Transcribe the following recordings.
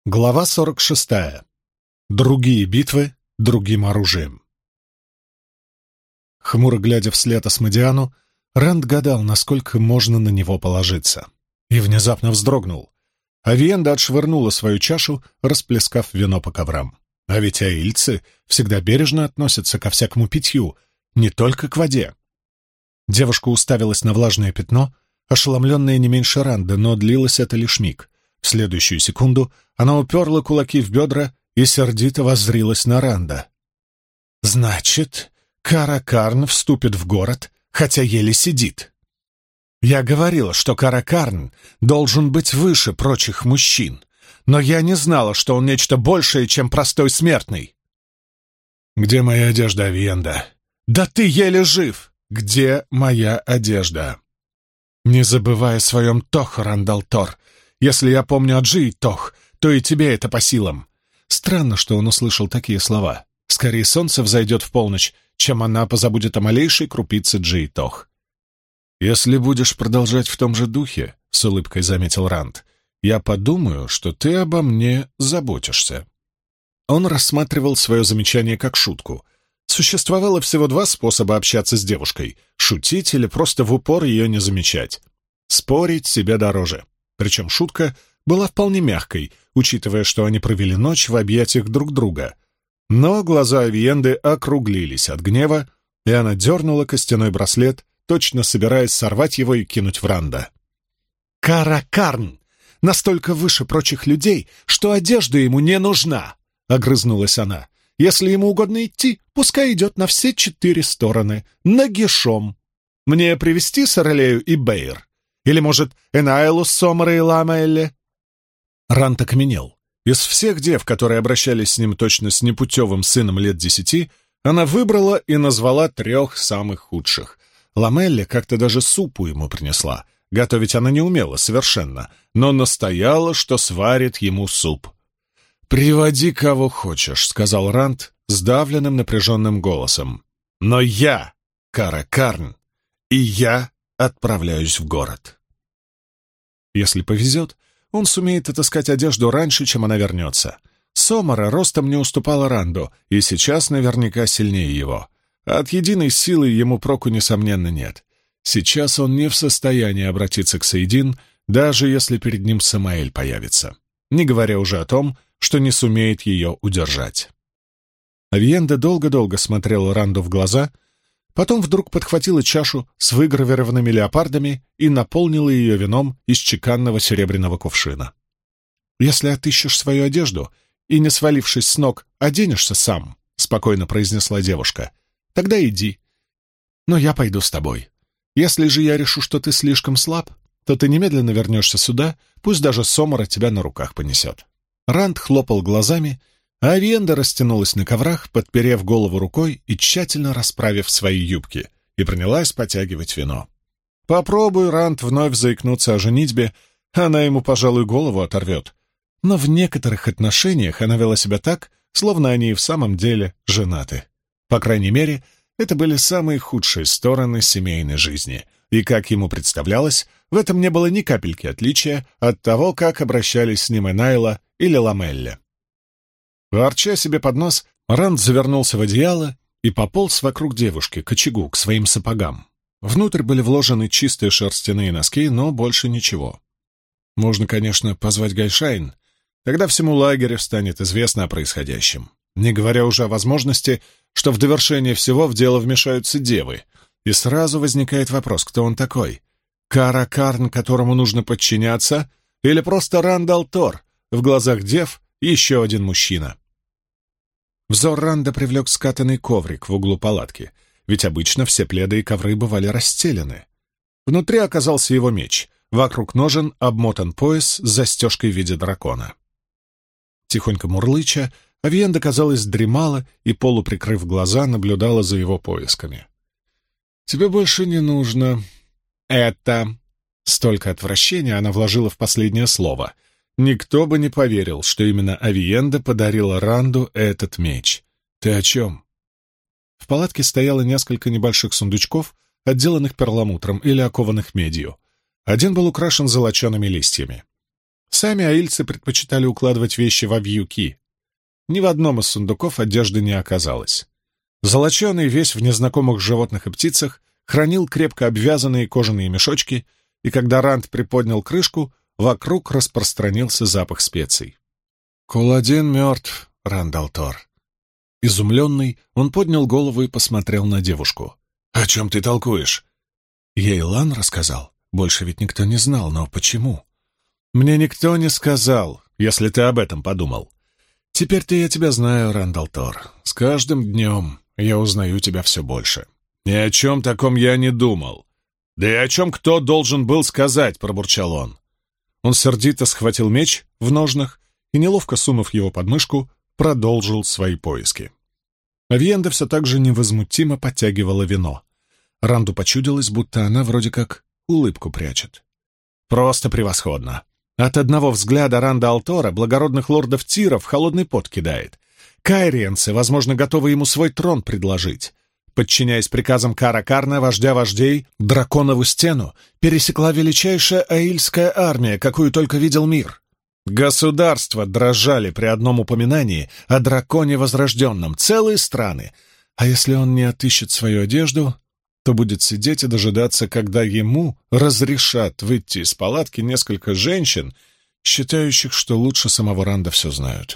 Глава 46. Другие битвы другим оружием. Хмуро глядя вслед Асмодиану, Ранд гадал, насколько можно на него положиться. И внезапно вздрогнул. Авиенда отшвырнула свою чашу, расплескав вино по коврам. А ведь аильцы всегда бережно относятся ко всякому питью, не только к воде. Девушка уставилась на влажное пятно, ошеломленная не меньше Ранда, но длилось это лишь миг. В следующую секунду она уперла кулаки в бедра и сердито воззрилась на Ранда. «Значит, Каракарн вступит в город, хотя еле сидит. Я говорила, что Каракарн должен быть выше прочих мужчин, но я не знала, что он нечто большее, чем простой смертный». «Где моя одежда, Авиенда?» «Да ты еле жив! Где моя одежда?» «Не забывай о своем Тох, Рандалтор. Если я помню Аджи и Тох, то и тебе это по силам». Странно, что он услышал такие слова. Скорее солнце взойдет в полночь, чем она позабудет о малейшей крупице Джи и Тох. «Если будешь продолжать в том же духе, — с улыбкой заметил Ранд, — я подумаю, что ты обо мне заботишься». Он рассматривал свое замечание как шутку. Существовало всего два способа общаться с девушкой — шутить или просто в упор ее не замечать. Спорить себе дороже. Причем шутка была вполне мягкой, учитывая, что они провели ночь в объятиях друг друга. Но глаза Авиенды округлились от гнева, и она дернула костяной браслет, точно собираясь сорвать его и кинуть в Ранда. «Каракарн! Настолько выше прочих людей, что одежда ему не нужна!» — огрызнулась она. «Если ему угодно идти, пускай идет на все 4 стороны, нагишом. Мне привести Сорелею и Бейр? Или, может, Энайлу с Сомара и Ламаэлле?» Рант окаменел. Из всех дев, которые обращались с ним точно с непутевым сыном лет 10, она выбрала и назвала 3 самых худших. Ламелле как-то даже супу ему принесла. Готовить она не умела совершенно, но настояла, что сварит ему суп. «Приводи кого хочешь», — сказал Рант сдавленным напряженным голосом. «Но я Каракарн, и я отправляюсь в город». Если повезет, он сумеет отыскать одежду раньше, чем она вернется. Сомара ростом не уступала Ранду, и сейчас наверняка сильнее его. От единой силы ему проку, несомненно, нет. Сейчас он не в состоянии обратиться к Сейдин, даже если перед ним Самаэль появится, не говоря уже о том, что не сумеет ее удержать. Авиенда долго-долго смотрела Ранду в глаза, потом вдруг подхватила чашу с выгравированными леопардами и наполнила ее вином из чеканного серебряного кувшина. «Если отыщешь свою одежду и, не свалившись с ног, оденешься сам», — спокойно произнесла девушка, — «тогда иди. Но я пойду с тобой. Если же я решу, что ты слишком слаб, то ты немедленно вернешься сюда, пусть даже Сомара тебя на руках понесет». Ранд хлопал глазами, а Авиенда растянулась на коврах, подперев голову рукой и тщательно расправив свои юбки, и принялась потягивать вино. Попробуй Ранд вновь заикнуться о женитьбе, она ему, пожалуй, голову оторвет. Но в некоторых отношениях она вела себя так, словно они и в самом деле женаты. По крайней мере, это были самые худшие стороны семейной жизни, и, как ему представлялось, в этом не было ни капельки отличия от того, как обращались с ним Энайла или Ламелле. Ворча себе под нос, Ранд завернулся в одеяло и пополз вокруг девушки, к очагу, к своим сапогам. Внутрь были вложены чистые шерстяные носки, но больше ничего. Можно, конечно, позвать Гайшайн, тогда всему лагерю станет известно о происходящем. Не говоря уже о возможности, что в довершение всего в дело вмешаются девы, и сразу возникает вопрос, кто он такой? Каракарн, которому нужно подчиняться, или просто Рандалтор, в глазах дев еще один мужчина? Взор Ранда привлек скатанный коврик в углу палатки, ведь обычно все пледы и ковры бывали расстелены. Внутри оказался его меч, вокруг ножен обмотан пояс с застежкой в виде дракона. Тихонько мурлыча, Авиенда, казалось, дремала и, полуприкрыв глаза, наблюдала за его поисками. «Тебе больше не нужно. Это...» Столько отвращения она вложила в последнее слово. Никто бы не поверил, что именно Авиенда подарила Ранду этот меч. «Ты о чем?» В палатке стояло несколько небольших сундучков, отделанных перламутром или окованных медью. Один был украшен золочеными листьями. Сами аильцы предпочитали укладывать вещи в вьюки. Ни в одном из сундуков одежды не оказалось. Золоченый, весь в незнакомых животных и птицах, хранил крепко обвязанные кожаные мешочки, и когда Ранд приподнял крышку, вокруг распространился запах специй. «Куладин мертв, Ранд-ал-Тор». Изумленный, он поднял голову и посмотрел на девушку. «О чем ты толкуешь?» Ейлан рассказал. Больше ведь никто не знал, но почему? «Мне никто не сказал, если ты об этом подумал. Теперь-то я тебя знаю, Ранд-ал-Тор. С каждым днем я узнаю тебя все больше». «Ни о чем таком я не думал. Да и о чем кто должен был сказать», — пробурчал он. Он сердито схватил меч в ножнах и, неловко сунув его под мышку, продолжил свои поиски. Авиенда все так же невозмутимо подтягивала вино. Ранду почудилось, будто она вроде как улыбку прячет. «Просто превосходно. От одного взгляда Ранда-ал-Тора благородных лордов Тира в холодный пот кидает. Кайриенцы, возможно, готовы ему свой трон предложить». Подчиняясь приказам Кара-Карна, вождя вождей, Драконову стену пересекла величайшая аильская армия, какую только видел мир. Государства дрожали при одном упоминании о драконе возрожденном, целые страны. А если он не отыщет свою одежду, то будет сидеть и дожидаться, когда ему разрешат выйти из палатки несколько женщин, считающих, что лучше самого Ранда все знают.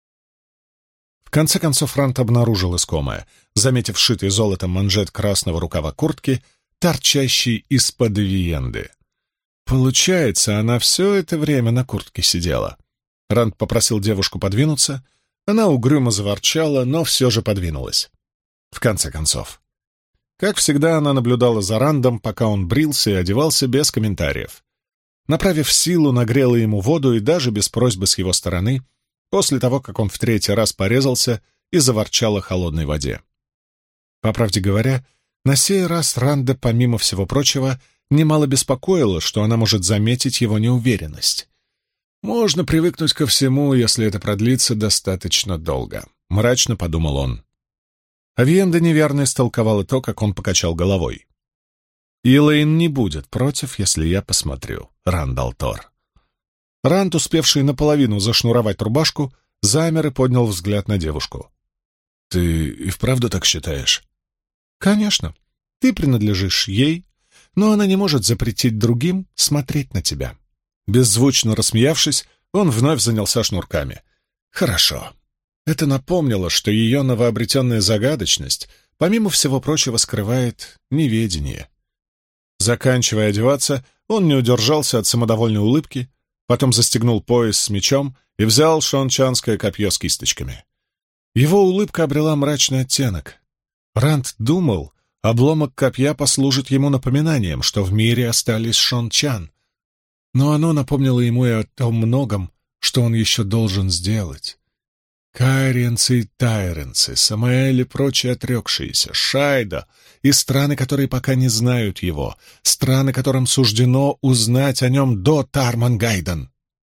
В конце концов Ранд обнаружил искомое, заметив шитый золотом манжет красного рукава куртки, торчащий из-под виенды. Получается, она все это время на куртке сидела. Ранд попросил девушку подвинуться, она угрюмо заворчала, но все же подвинулась. В конце концов. Как всегда, она наблюдала за Рандом, пока он брился и одевался без комментариев. Направив силу, нагрела ему воду и даже без просьбы с его стороны, после того, как он в третий раз порезался и заворчал о холодной воде. По правде говоря, на сей раз Ранда, помимо всего прочего, немало беспокоило, что она может заметить его неуверенность. «Можно привыкнуть ко всему, если это продлится достаточно долго», — мрачно подумал он. Авиенда неверно истолковала то, как он покачал головой. «Илэйн не будет против, если я посмотрю, Ранд-ал-Тор». Ранд, успевший наполовину зашнуровать рубашку, замер и поднял взгляд на девушку. «Ты и вправду так считаешь?» «Конечно. Ты принадлежишь ей, но она не может запретить другим смотреть на тебя». Беззвучно рассмеявшись, он вновь занялся шнурками. «Хорошо». Это напомнило, что ее новообретенная загадочность, помимо всего прочего, скрывает неведение. Заканчивая одеваться, он не удержался от самодовольной улыбки, потом застегнул пояс с мечом и взял шончанское копье с кисточками. Его улыбка обрела мрачный оттенок. Ранд думал, обломок копья послужит ему напоминанием, что в мире остались шончан. Но оно напомнило ему и о том многом, что он еще должен сделать. Кайриенцы и тайренцы, Самаэль и прочие отрекшиеся, Шайда и страны, которые пока не знают его, страны, которым суждено узнать о нем до Тармангайден.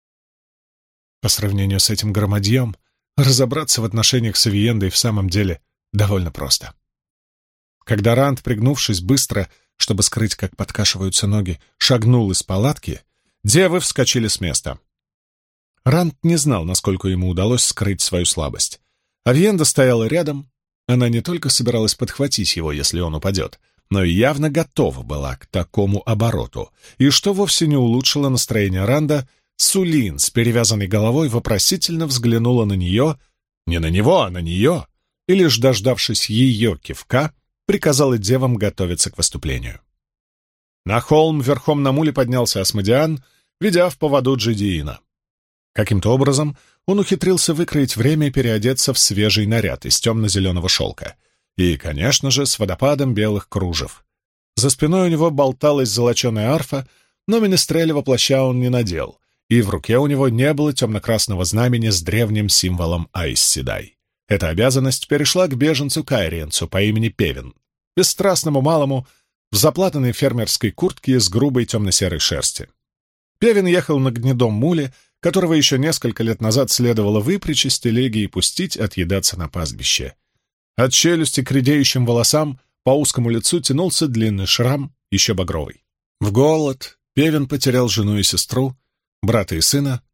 По сравнению с этим громадьем, разобраться в отношениях с Авиендой в самом деле довольно просто. Когда Ранд, пригнувшись быстро, чтобы скрыть, как подкашиваются ноги, шагнул из палатки, девы вскочили с места. Ранд не знал, насколько ему удалось скрыть свою слабость. Авиенда стояла рядом, она не только собиралась подхватить его, если он упадет, но и явно готова была к такому обороту, и что вовсе не улучшило настроение Ранда, Сулин с перевязанной головой вопросительно взглянула на нее, не на него, а на нее, и лишь дождавшись ее кивка, приказала девам готовиться к выступлению. На холм верхом на муле поднялся Асмодиан, ведя в поводу Джидиина. Каким-то образом он ухитрился выкроить время и переодеться в свежий наряд из темно-зеленого шелка и, конечно же, с водопадом белых кружев. За спиной у него болталась золоченая арфа, но менестрелева плаща он не надел, и в руке у него не было темно-красного знамени с древним символом Айс-Седай. Эта обязанность перешла к беженцу-кайриенцу по имени Певин, бесстрастному малому, в заплатанной фермерской куртке из грубой темно-серой шерсти. Певин ехал на гнедом муле, которого еще несколько лет назад следовало выпрячь из телеги и пустить отъедаться на пастбище. От челюсти к редеющим волосам по узкому лицу тянулся длинный шрам, еще багровый. В голод Певин потерял жену и сестру, брата и сына,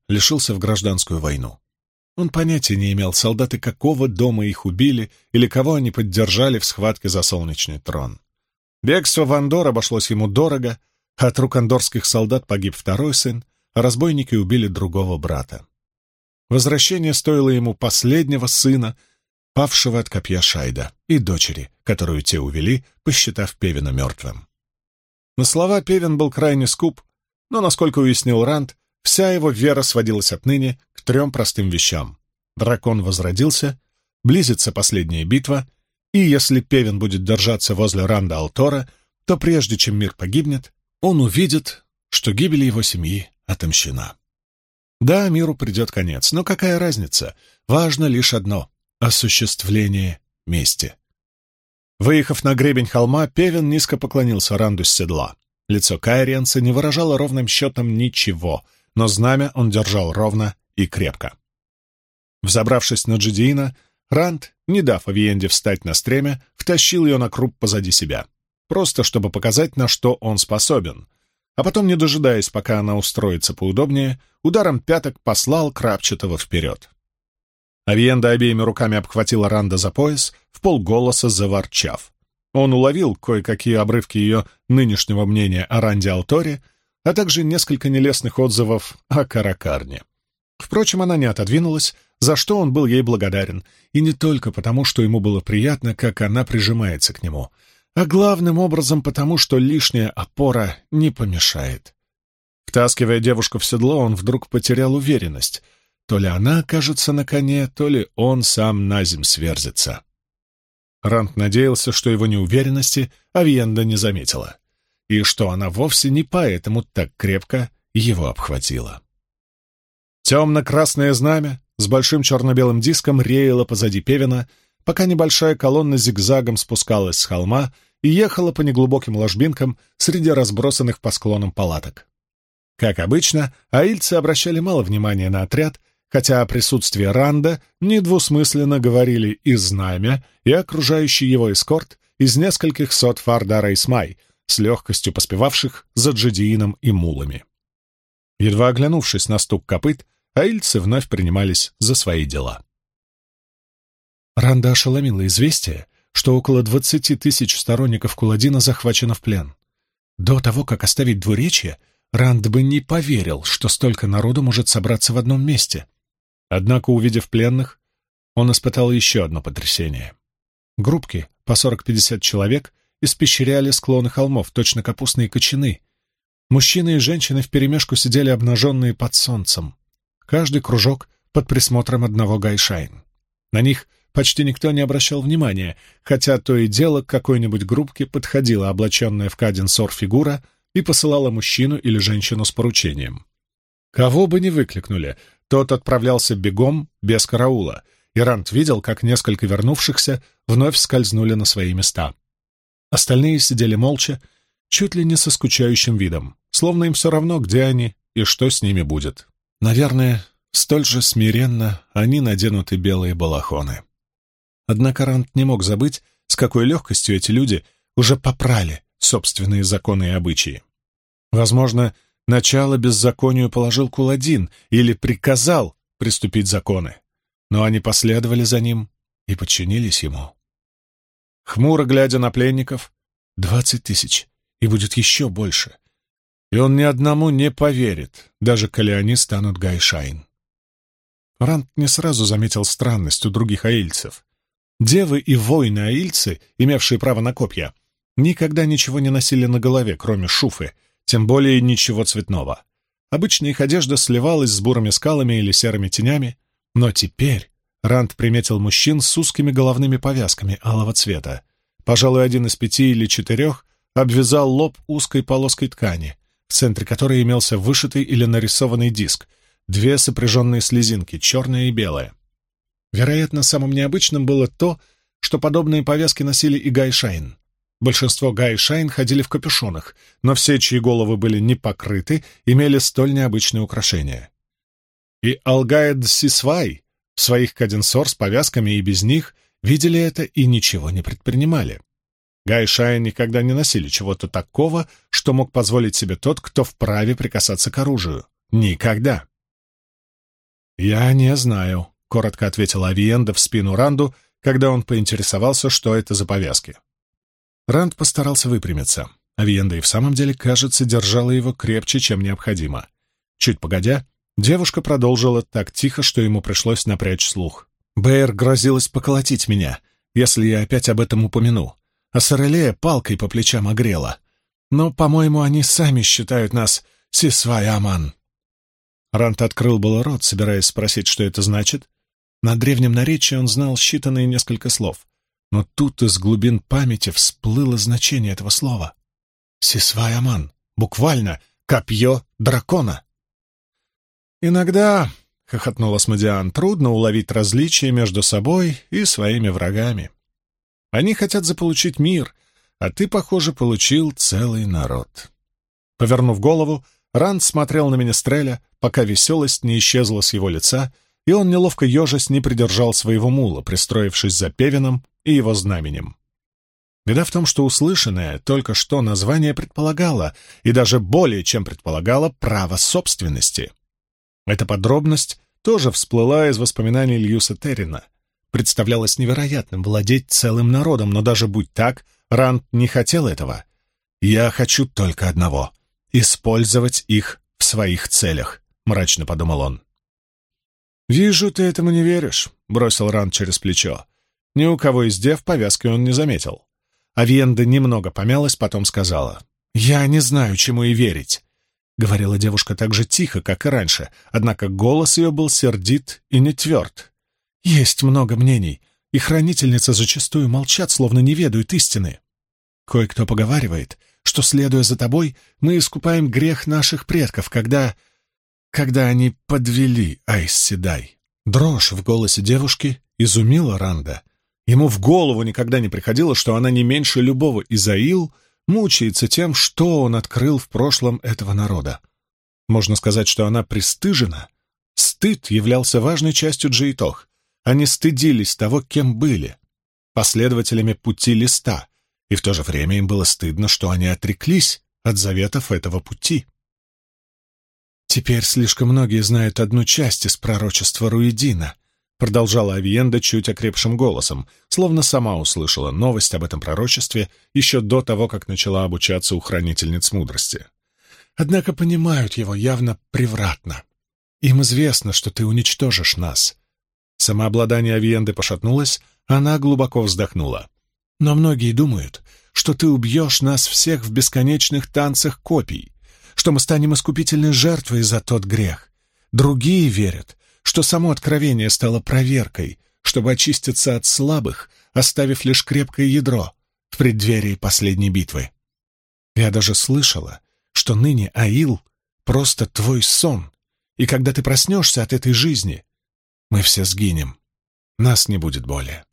лишился в гражданскую войну. Он понятия не имел, солдаты какого дома их убили или кого они поддержали в схватке за солнечный трон. Бегство в Андор обошлось ему дорого, от рук андорских солдат погиб второй сын, а разбойники убили другого брата. Возвращение стоило ему последнего сына, павшего от копья Шайда, и дочери, которую те увели, посчитав Певина мертвым. На слова Певин был крайне скуп, но, насколько уяснил Ранд, вся его вера сводилась отныне к 3 простым вещам. Дракон возродился, близится последняя битва, и если Певин будет держаться возле Ранда Алтора, то прежде чем мир погибнет, он увидит, что гибель его семьи отомщена. Да, миру придет конец, но какая разница? Важно лишь одно — осуществление мести. Выехав на гребень холма, Певин низко поклонился Ранду с седла. Лицо кайрианца не выражало ровным счетом ничего, но знамя он держал ровно и крепко. Взобравшись на Джедиина, Ранд, не дав Авиенде встать на стремя, втащил ее на круп позади себя, просто чтобы показать, на что он способен, а потом, не дожидаясь, пока она устроится поудобнее, ударом пяток послал крапчатого вперед. Авиенда обеими руками обхватила Ранда за пояс, вполголоса заворчав. Он уловил кое-какие обрывки ее нынешнего мнения о Ранде Алторе, а также несколько нелестных отзывов о Каракарне. Впрочем, она не отодвинулась, за что он был ей благодарен, и не только потому, что ему было приятно, как она прижимается к нему, а главным образом потому, что лишняя опора не помешает. Втаскивая девушку в седло, он вдруг потерял уверенность. То ли она окажется на коне, то ли он сам наземь сверзится. Ранд надеялся, что его неуверенности Авиенда не заметила, и что она вовсе не поэтому так крепко его обхватила. Темно-красное знамя с большим черно-белым диском реяло позади Певина, пока небольшая колонна зигзагом спускалась с холма и ехала по неглубоким ложбинкам среди разбросанных по склонам палаток. Как обычно, аильцы обращали мало внимания на отряд, хотя о присутствии Ранда недвусмысленно говорили и знамя, и окружающий его эскорт из нескольких сот Фардара Исмай, с легкостью поспевавших за Джедиином и мулами. Едва оглянувшись на стук копыт, аильцы вновь принимались за свои дела. Ранда ошеломило известие, что около 20 тысяч сторонников Куладина захвачено в плен. До того, как оставить двуречье, Ранд бы не поверил, что столько народу может собраться в одном месте. Однако, увидев пленных, он испытал еще одно потрясение. Группки по 40-50 человек испещряли склоны холмов, точно капустные кочаны. Мужчины и женщины вперемешку сидели обнаженные под солнцем. Каждый кружок под присмотром одного гайшайн. На них почти никто не обращал внимания, хотя то и дело к какой-нибудь группке подходила облаченная в каденсор фигура и посылала мужчину или женщину с поручением. Кого бы ни выкликнули, тот отправлялся бегом, без караула, и Ранд видел, как несколько вернувшихся вновь скользнули на свои места. Остальные сидели молча, чуть ли не со скучающим видом, словно им все равно, где они и что с ними будет. Наверное, столь же смиренно они наденут и белые балахоны. Однако Ранд не мог забыть, с какой легкостью эти люди уже попрали собственные законы и обычаи. Возможно, начало беззаконию положил Куладин или приказал приступить законы, но они последовали за ним и подчинились ему. Хмуро глядя на пленников, 20 тысяч, и будет еще больше, и он ни одному не поверит, даже коли они станут гайшайн. Ранд не сразу заметил странность у других аильцев. Девы и воины-аильцы, имевшие право на копья, никогда ничего не носили на голове, кроме шуфы, тем более ничего цветного. Обычно их одежда сливалась с бурыми скалами или серыми тенями, но теперь Ранд приметил мужчин с узкими головными повязками алого цвета. Пожалуй, 1 из 5 или 4 обвязал лоб узкой полоской ткани, в центре которой имелся вышитый или нарисованный диск, 2 сопряженные слезинки, черная и белая. Вероятно, самым необычным было то, что подобные повязки носили и гайшайн. Большинство гайшайн ходили в капюшонах, но все, чьи головы были не покрыты, имели столь необычные украшения. И Алгаэд Сисвай в своих каденсор с повязками и без них видели это и ничего не предпринимали. Гайшайн никогда не носили чего-то такого, что мог позволить себе тот, кто вправе прикасаться к оружию. Никогда. «Я не знаю», — коротко ответила Авиенда в спину Ранду, когда он поинтересовался, что это за повязки. Ранд постарался выпрямиться. Авиенда и в самом деле, кажется, держала его крепче, чем необходимо. Чуть погодя, девушка продолжила так тихо, что ему пришлось напрячь слух. «Бэйр грозилась поколотить меня, если я опять об этом упомяну, а Сорелея палкой по плечам огрела. Но, по-моему, они сами считают нас Сисвай Аман». Ранд открыл было рот, собираясь спросить, что это значит. На древнем наречии он знал считанные несколько слов, но тут из глубин памяти всплыло значение этого слова. «Сисвай Аман», буквально «копье дракона». «Иногда», — хохотнул Асмодиан, — «трудно уловить различия между собой и своими врагами. Они хотят заполучить мир, а ты, похоже, получил целый народ». Повернув голову, Ранд смотрел на Менестреля, пока веселость не исчезла с его лица, и он, неловко ежась, не придержал своего мула, пристроившись за Певином и его знаменем. Беда в том, что услышанное только что название предполагало, и даже более чем предполагало, право собственности. Эта подробность тоже всплыла из воспоминаний Льюса Террина. Представлялось невероятным владеть целым народом, но даже будь так, Ранд не хотел этого. «Я хочу только одного — использовать их в своих целях», — мрачно подумал он. «Вижу, ты этому не веришь», — бросил Ранд через плечо. Ни у кого из дев повязки он не заметил. Авиенда немного помялась, потом сказала: «Я не знаю, чему и верить», — говорила девушка так же тихо, как и раньше, однако голос ее был сердит и не тверд. «Есть много мнений, и хранительницы зачастую молчат, словно не ведают истины. Кое-кто поговаривает, что, следуя за тобой, мы искупаем грех наших предков, когда они подвели Айс Седай». Дрожь в голосе девушки изумила Ранда. Ему в голову никогда не приходило, что она не меньше любого из Аил мучается тем, что он открыл в прошлом этого народа. Можно сказать, что она пристыжена. Стыд являлся важной частью Джейтох. Они стыдились того, кем были, последователями пути листа, и в то же время им было стыдно, что они отреклись от заветов этого пути. «Теперь слишком многие знают одну часть из пророчества Руидина», продолжала Авиенда чуть окрепшим голосом, словно сама услышала новость об этом пророчестве еще до того, как начала обучаться у хранительниц мудрости. «Однако понимают его явно превратно. Им известно, что ты уничтожишь нас». Самообладание Авиенды пошатнулось, она глубоко вздохнула. «Но многие думают, что ты убьешь нас всех в бесконечных танцах копий, что мы станем искупительной жертвой за тот грех. Другие верят, что само откровение стало проверкой, чтобы очиститься от слабых, оставив лишь крепкое ядро в преддверии последней битвы. Я даже слышала, что ныне Аил — просто твой сон, и когда ты проснешься от этой жизни, мы все сгинем, нас не будет более».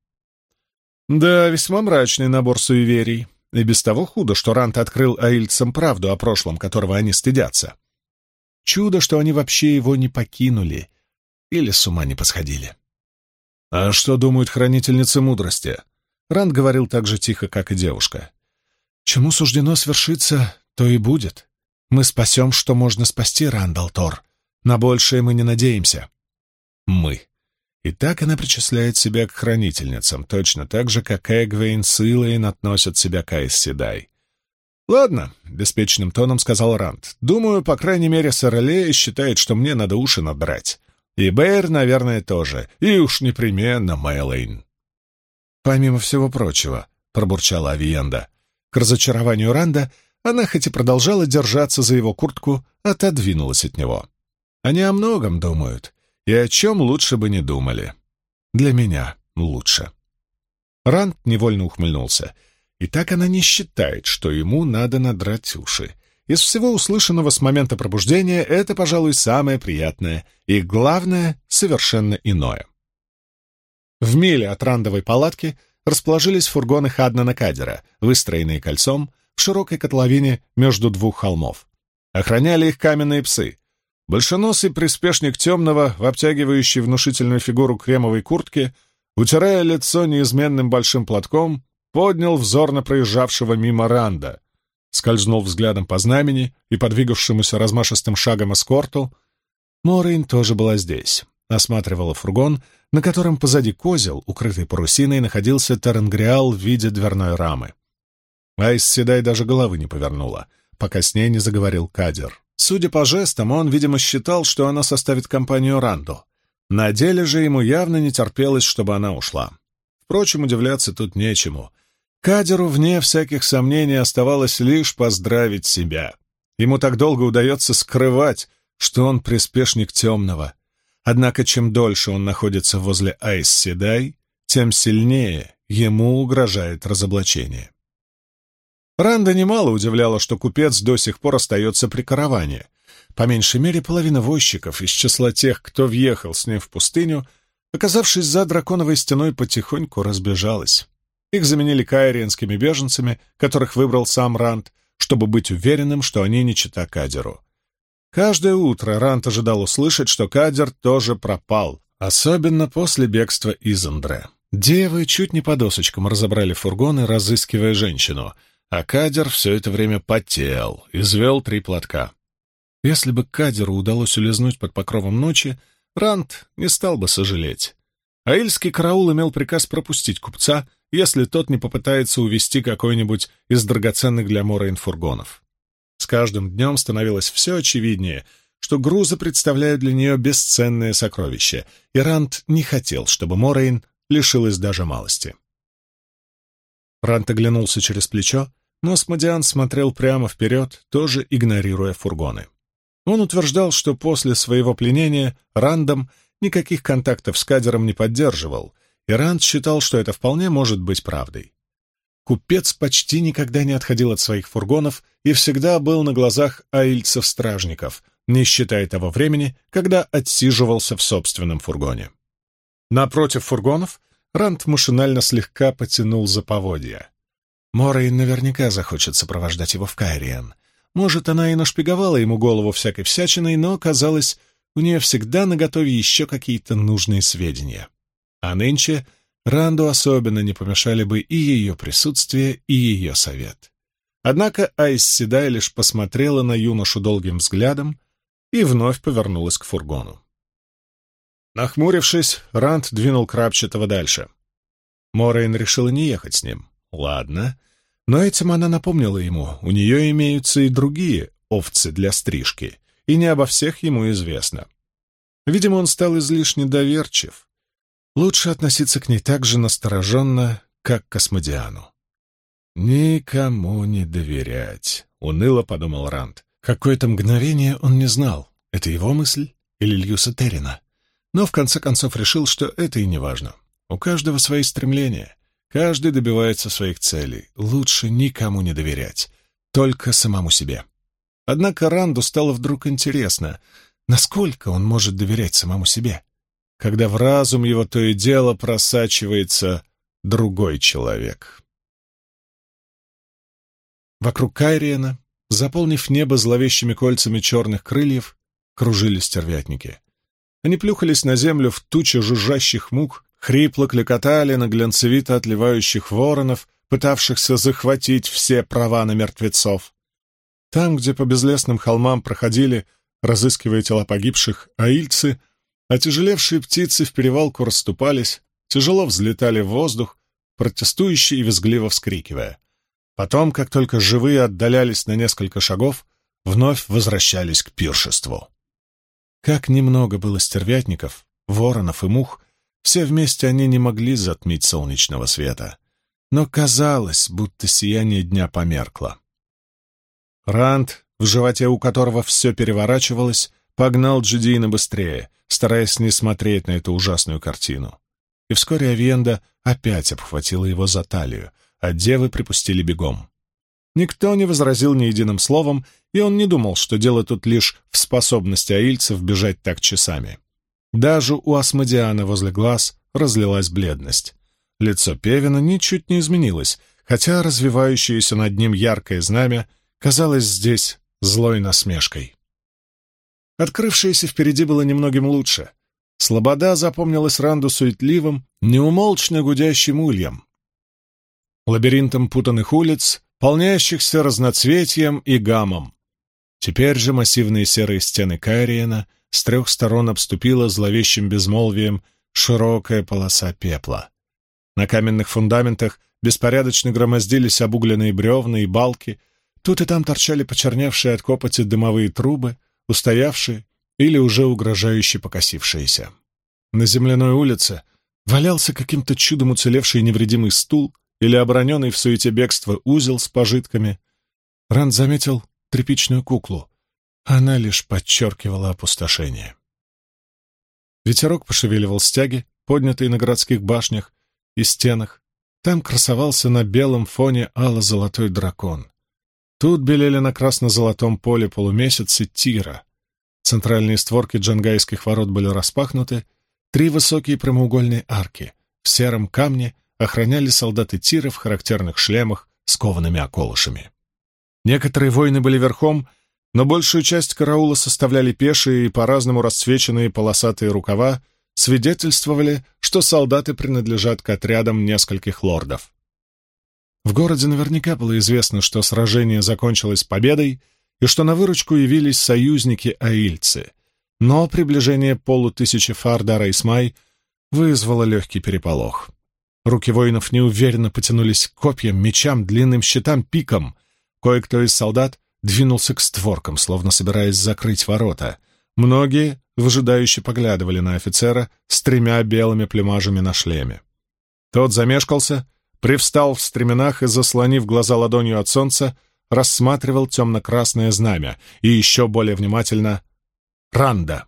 Да, весьма мрачный набор суеверий, и без того худо, что Ранд открыл аильцам правду о прошлом, которого они стыдятся. Чудо, что они вообще его не покинули или с ума не посходили. «А что думают хранительницы мудрости?» Ранд говорил так же тихо, как и девушка. «Чему суждено свершиться, то и будет. Мы спасем, что можно спасти, Рандалтор. На большее мы не надеемся». «Мы». И так она причисляет себя к хранительницам, точно так же, как Эгвейн с Илэйн относят себя к Айс Седай. «Ладно», — беспечным тоном сказал Ранд. «Думаю, по крайней мере, Сорелея считает, что мне надо уши надрать. И Бэйр, наверное, тоже. И уж непременно Мэлэйн». «Помимо всего прочего», — пробурчала Авиенда. К разочарованию Ранда она, хоть и продолжала держаться за его куртку, отодвинулась от него. «Они о многом думают, и о чем лучше бы не думали. Для меня лучше». Ранд невольно ухмыльнулся. И так она не считает, что ему надо надрать уши. Из всего услышанного с момента пробуждения это, пожалуй, самое приятное и, главное, совершенно иное. В миле от рандовой палатки расположились фургоны Хаднана Кадера, выстроенные кольцом в широкой котловине между двух холмов. Охраняли их каменные псы. Большеносый приспешник Темного, в обтягивающей внушительную фигуру кремовой куртке, утирая лицо неизменным большим платком, поднял взор на проезжавшего мимо Ранда, скользнул взглядом по знамени и подвигавшемуся размашистым шагом эскорту. Морейн тоже была здесь. осматривала фургон, на котором позади козел, укрытый парусиной, находился Таренгриал в виде дверной рамы. Айс Седай даже головы не повернула, пока с ней не заговорил Кадер. Судя по жестам, он, видимо, считал, что она составит компанию Ранду. На деле же ему явно не терпелось, чтобы она ушла. Впрочем, удивляться тут нечему. Кадеру, вне всяких сомнений, оставалось лишь поздравить себя. Ему так долго удается скрывать, что он приспешник темного. Однако, чем дольше он находится возле Айс Седай, тем сильнее ему угрожает разоблачение. Ранда немало удивляла, что купец до сих пор остается при караване. По меньшей мере, половина возчиков из числа тех, кто въехал с ним в пустыню, оказавшись за драконовой стеной, потихоньку разбежалась. Их заменили кайриенскими беженцами, которых выбрал сам Ранд, чтобы быть уверенным, что они не чета Кадеру. Каждое утро Ранд ожидал услышать, что Кадер тоже пропал, особенно после бегства из Андре. Девы чуть не по досочкам разобрали фургоны, разыскивая женщину, а Кадер все это время потел, извел 3 платка. Если бы Кадеру удалось улизнуть под покровом ночи, Ранд не стал бы сожалеть. Аильский караул имел приказ пропустить купца, если тот не попытается увезти какой-нибудь из драгоценных для Морейн фургонов. С каждым днем становилось все очевиднее, что грузы представляют для нее бесценное сокровище, и Ранд не хотел, чтобы Морейн лишилась даже малости. Ранд оглянулся через плечо, но Смодиан смотрел прямо вперед, тоже игнорируя фургоны. Он утверждал, что после своего пленения Рандом никаких контактов с Кадером не поддерживал, и Ранд считал, что это вполне может быть правдой. Купец почти никогда не отходил от своих фургонов и всегда был на глазах аильцев-стражников, не считая того времени, когда отсиживался в собственном фургоне. Напротив фургонов Ранд машинально слегка потянул за поводья. Морейн наверняка захочет сопровождать его в Кайриен. Может, она и нашпиговала ему голову всякой всячиной, но, казалось, у нее всегда наготове еще какие-то нужные сведения. А нынче Ранду особенно не помешали бы и ее присутствие, и ее совет. Однако Айс Седай лишь посмотрела на юношу долгим взглядом и вновь повернулась к фургону. Нахмурившись, Ранд двинул Крапчатого дальше. Морейн решила не ехать с ним. Ладно, но этим она напомнила ему, у нее имеются и другие овцы для стрижки, и не обо всех ему известно. Видимо, он стал излишне доверчив. Лучше относиться к ней так же настороженно, как к Асмодиану. «Никому не доверять», — уныло подумал Ранд. Какое-то мгновение он не знал, это его мысль или Льюса Террина. Но в конце концов решил, что это и не важно. У каждого свои стремления, каждый добивается своих целей. Лучше никому не доверять, только самому себе. Однако Ранду стало вдруг интересно, насколько он может доверять самому себе, когда в разум его то и дело просачивается другой человек. Вокруг Кайриена, заполнив небо зловещими кольцами черных крыльев, кружили стервятники. Они плюхались на землю в туче жужжащих мух, хрипло кликотали на глянцевито отливающих воронов, пытавшихся захватить все права на мертвецов. Там, где по безлесным холмам проходили, разыскивая тела погибших, аильцы, отяжелевшие птицы вперевалку расступались, тяжело взлетали в воздух, протестующие и визгливо вскрикивая. Потом, как только живые отдалялись на несколько шагов, вновь возвращались к пиршеству. Как немного было стервятников, воронов и мух, все вместе они не могли затмить солнечного света. Но казалось, будто сияние дня померкло. Ранд, в животе у которого все переворачивалось, погнал Джедиина быстрее, стараясь не смотреть на эту ужасную картину. И вскоре Авиенда опять обхватила его за талию, а девы припустили бегом. Никто не возразил ни единым словом, и он не думал, что дело тут лишь в способности аильцев бежать так часами. Даже у Асмодиана возле глаз разлилась бледность. Лицо Певина ничуть не изменилось, хотя развивающееся над ним яркое знамя казалось здесь злой насмешкой. Открывшееся впереди было немногим лучше. Слобода запомнилась Ранду суетливым, неумолчно гудящим ульем, лабиринтом путанных улиц, полнящихся разноцветием и гамом. Теперь же массивные серые стены Кайриена с 3 сторон обступила зловещим безмолвием широкая полоса пепла. На каменных фундаментах беспорядочно громоздились обугленные бревна и балки, тут и там торчали почерневшие от копоти дымовые трубы, устоявшие или уже угрожающе покосившиеся. На земляной улице валялся каким-то чудом уцелевший невредимый стул или оброненный в суете бегства узел с пожитками. Ранд заметил тряпичную куклу. Она лишь подчеркивала опустошение. Ветерок пошевеливал стяги, поднятые на городских башнях и стенах. Там красовался на белом фоне ало-золотой дракон. Тут белели на красно-золотом поле полумесяцы Тира. Центральные створки джангайских ворот были распахнуты, 3 высокие прямоугольные арки в сером камне охраняли солдаты Тира в характерных шлемах с коваными околышами. Некоторые воины были верхом, но большую часть караула составляли пешие и по-разному расцвеченные полосатые рукава, свидетельствовали, что солдаты принадлежат к отрядам нескольких лордов. В городе наверняка было известно, что сражение закончилось победой и что на выручку явились союзники-аильцы, но приближение полутысячи фар Дар-Эсмай вызвало легкий переполох. Руки воинов неуверенно потянулись к копьям, мечам, длинным щитам, пикам. Кое-кто из солдат двинулся к створкам, словно собираясь закрыть ворота. Многие выжидающе поглядывали на офицера с 3 белыми плюмажами на шлеме. Тот замешкался, привстал в стременах и, заслонив глаза ладонью от солнца, рассматривал темно-красное знамя и еще более внимательно Ранда.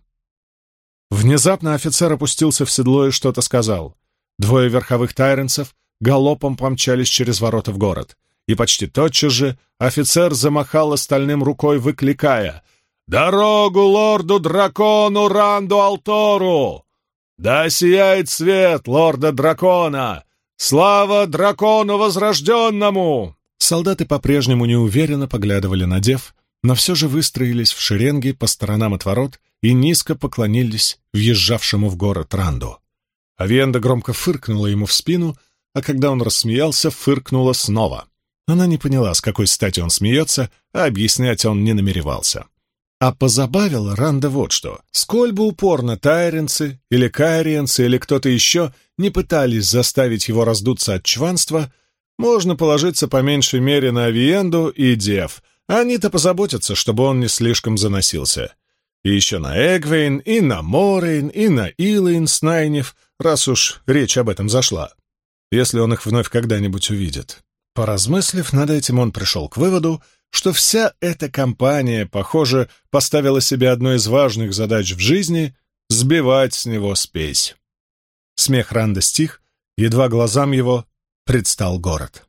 Внезапно офицер опустился в седло и что-то сказал. 2 верховых тайренцев галопом помчались через ворота в город, и почти тотчас же офицер замахал остальным рукой, выкликая: «Дорогу лорду-дракону Ранду Алтору! Да сияет свет лорда-дракона! Слава дракону возрожденному!» Солдаты по-прежнему неуверенно поглядывали на дев, но все же выстроились в шеренги по сторонам от ворот и низко поклонились въезжавшему в город Ранду. Авиенда громко фыркнула ему в спину, а когда он рассмеялся, фыркнула снова. Она не поняла, с какой стати он смеется, а объяснять он не намеревался. А позабавило Ранда вот что. Сколь бы упорно тайренцы или кайриенцы или кто-то еще не пытались заставить его раздуться от чванства, можно положиться по меньшей мере на Авиенду и дев. Они-то позаботятся, чтобы он не слишком заносился. И еще на Эгвейн, и на Морейн, и на Илэйн Снайнев, раз уж речь об этом зашла, если он их вновь когда-нибудь увидит. Поразмыслив над этим, он пришел к выводу, что вся эта компания, похоже, поставила себе одной из важных задач в жизни — сбивать с него спесь. Смех Ранда стих, едва глазам его предстал город.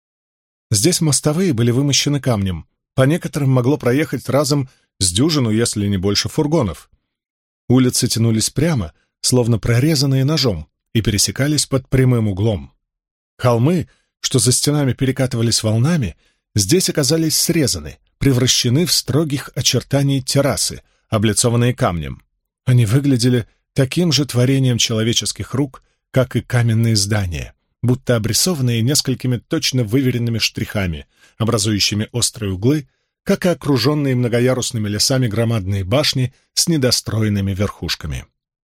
Здесь мостовые были вымощены камнем, по некоторым могло проехать разом с дюжину, если не больше фургонов. Улицы тянулись прямо, словно прорезанные ножом, и пересекались под прямым углом. Холмы, что за стенами перекатывались волнами, здесь оказались срезаны, превращены в строгих очертаний террасы, облицованные камнем. Они выглядели таким же творением человеческих рук, как и каменные здания, будто обрисованные несколькими точно выверенными штрихами, образующими острые углы, как и окруженные многоярусными лесами громадные башни с недостроенными верхушками.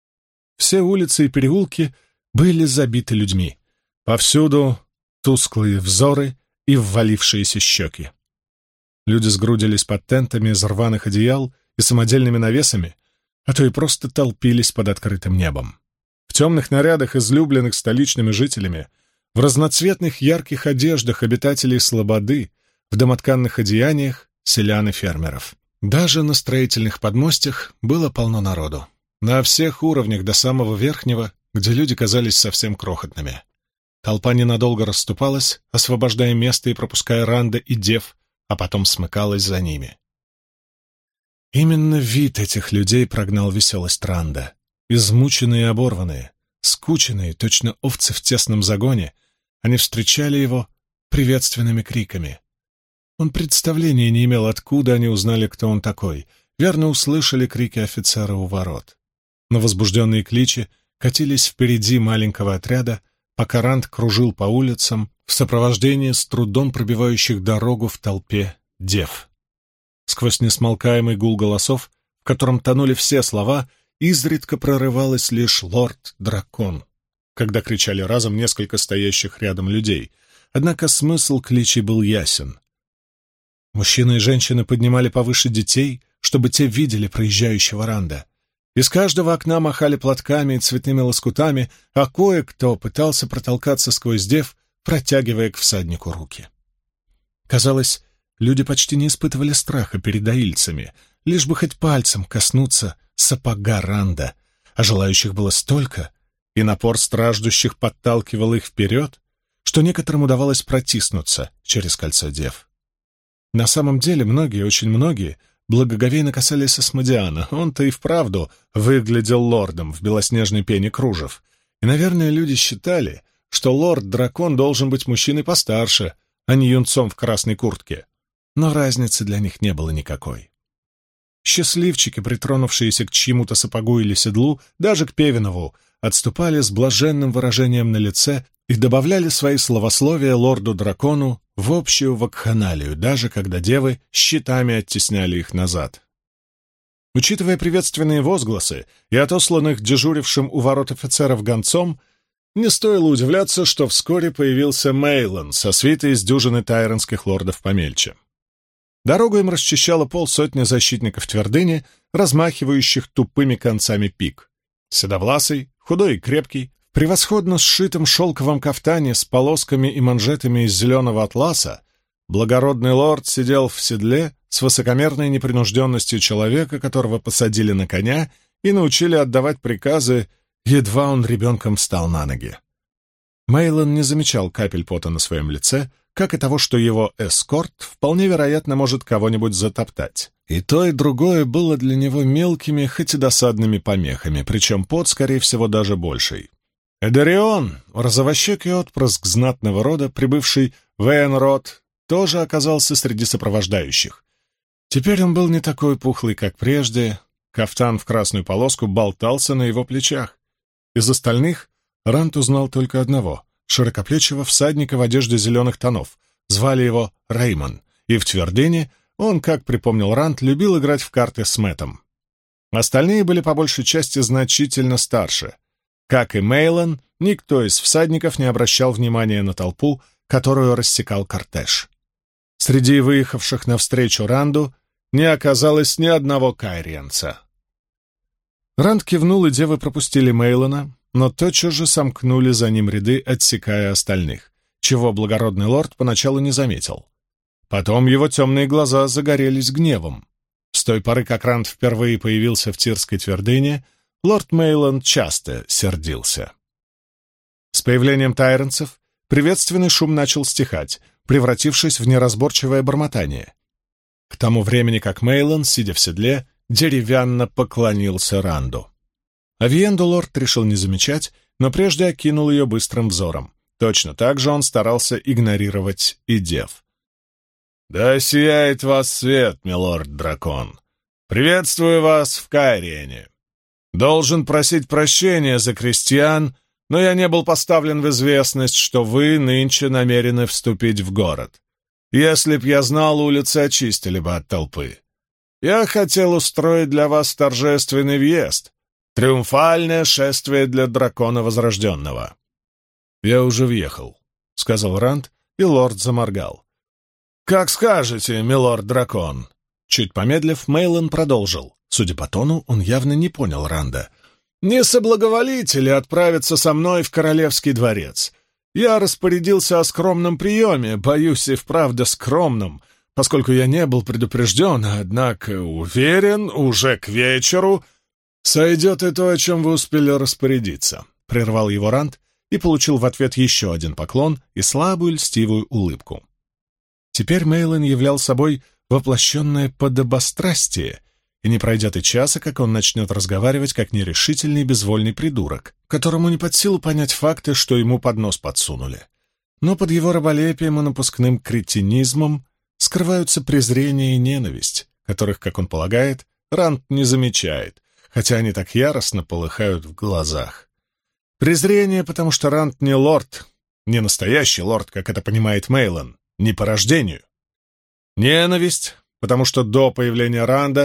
Все улицы и переулки были забиты людьми. Повсюду тусклые взоры и ввалившиеся щеки. Люди сгрудились под тентами из рваных одеял и самодельными навесами, а то и просто толпились под открытым небом. В темных нарядах, излюбленных столичными жителями, в разноцветных ярких одеждах обитателей слободы, в домотканных одеяниях селян и фермеров. Даже на строительных подмостях было полно народу. На всех уровнях до самого верхнего, где люди казались совсем крохотными. Толпа ненадолго расступалась, освобождая место и пропуская Ранда и дев, а потом смыкалась за ними. Именно вид этих людей прогнал веселость Ранда. Измученные и оборванные, скученные, точно овцы в тесном загоне, они встречали его приветственными криками. Он представления не имел, откуда они узнали, кто он такой. Верно услышали крики офицера у ворот. Но возбужденные кличи катились впереди маленького отряда, пока Ранд кружил по улицам в сопровождении с трудом пробивающих дорогу в толпе дев. Сквозь несмолкаемый гул голосов, в котором тонули все слова, изредка прорывалось лишь «Лорд-дракон», когда кричали разом несколько стоящих рядом людей. Однако смысл кличей был ясен. Мужчины и женщины поднимали повыше детей, чтобы те видели проезжающего Ранда. Из каждого окна махали платками и цветными лоскутами, а кое-кто пытался протолкаться сквозь дев, протягивая к всаднику руки. Казалось, люди почти не испытывали страха перед аильцами, лишь бы хоть пальцем коснуться сапога Ранда, а желающих было столько, и напор страждущих подталкивал их вперед, что некоторым удавалось протиснуться через кольцо дев. На самом деле многие, очень многие, благоговейно касались Асмодиана. Он-то и вправду выглядел лордом в белоснежной пене кружев. И, наверное, люди считали, что лорд-дракон должен быть мужчиной постарше, а не юнцом в красной куртке. Но разницы для них не было никакой. Счастливчики, притронувшиеся к чьему-то сапогу или седлу, даже к Певинову, отступали с блаженным выражением на лице и добавляли свои словословия лорду-дракону в общую вакханалию, даже когда девы щитами оттесняли их назад. Учитывая приветственные возгласы и отосланных дежурившим у ворот офицеров гонцом, не стоило удивляться, что вскоре появился Мейлон со свитой из дюжины тайронских лордов помельче. Дорогу им расчищало полсотни защитников твердыни, размахивающих тупыми концами пик. Седовласый, худой и крепкий, в превосходно сшитом шелковом кафтане с полосками и манжетами из зеленого атласа, благородный лорд сидел в седле с высокомерной непринужденностью человека, которого посадили на коня и научили отдавать приказы, едва он ребенком встал на ноги. Мейлон не замечал капель пота на своем лице, как и того, что его эскорт вполне вероятно может кого-нибудь затоптать. И то, и другое было для него мелкими, хоть и досадными помехами, причем пот, скорее всего, даже больший. Эдарион, розовощекий отпрыск знатного рода, прибывший в Эйнрод, тоже оказался среди сопровождающих. Теперь он был не такой пухлый, как прежде, кафтан в красную полоску болтался на его плечах. Из остальных Ранд узнал только одного — широкоплечего всадника в одежде зеленых тонов. Звали его Реймон, и в твердыне он, как припомнил Ранд, любил играть в карты с Мэттом. Остальные были по большей части значительно старше. Как и Мейлон, никто из всадников не обращал внимания на толпу, которую рассекал кортеж. Среди выехавших навстречу Ранду не оказалось ни одного кайриенца. Ранд кивнул, и девы пропустили Мейлона, но тотчас же сомкнули за ним ряды, отсекая остальных, чего благородный лорд поначалу не заметил. Потом его темные глаза загорелись гневом. С той поры, как Ранд впервые появился в Тирской твердыне, лорд Мейлон часто сердился. С появлением тайронцев приветственный шум начал стихать, превратившись в неразборчивое бормотание. К тому времени, как Мейлон, сидя в седле, деревянно поклонился Ранду. Авиенду лорд решил не замечать, но прежде окинул ее быстрым взором. Точно так же он старался игнорировать и дев. «Да сияет вас свет, милорд-дракон! Приветствую вас в Кайриене! Должен просить прощения за крестьян, но я не был поставлен в известность, что вы нынче намерены вступить в город. Если б я знал, улицы очистили бы от толпы. Я хотел устроить для вас торжественный въезд, триумфальное шествие для дракона Возрожденного». «Я уже въехал», — сказал Ранд, и лорд заморгал. «Как скажете, милорд-дракон». Чуть помедлив, Мейлон продолжил. Судя по тону, он явно не понял Ранда. «Не соблаговолите ли отправиться со мной в королевский дворец? Я распорядился о скромном приеме, боюсь и вправду скромном, поскольку я не был предупрежден, однако уверен, уже к вечеру сойдет и то, о чем вы успели распорядиться», — прервал его Ранд и получил в ответ еще один поклон и слабую льстивую улыбку. Теперь Мейлон являл собой воплощенное подобострастие, и не пройдет и часа, как он начнет разговаривать как нерешительный безвольный придурок, которому не под силу понять факты, что ему под нос подсунули. Но под его раболепием и напускным кретинизмом скрываются презрение и ненависть, которых, как он полагает, Ранд не замечает, хотя они так яростно полыхают в глазах. Презрение, потому что Ранд не лорд, не настоящий лорд, как это понимает Мейлон, не по рождению. Ненависть, потому что до появления Ранда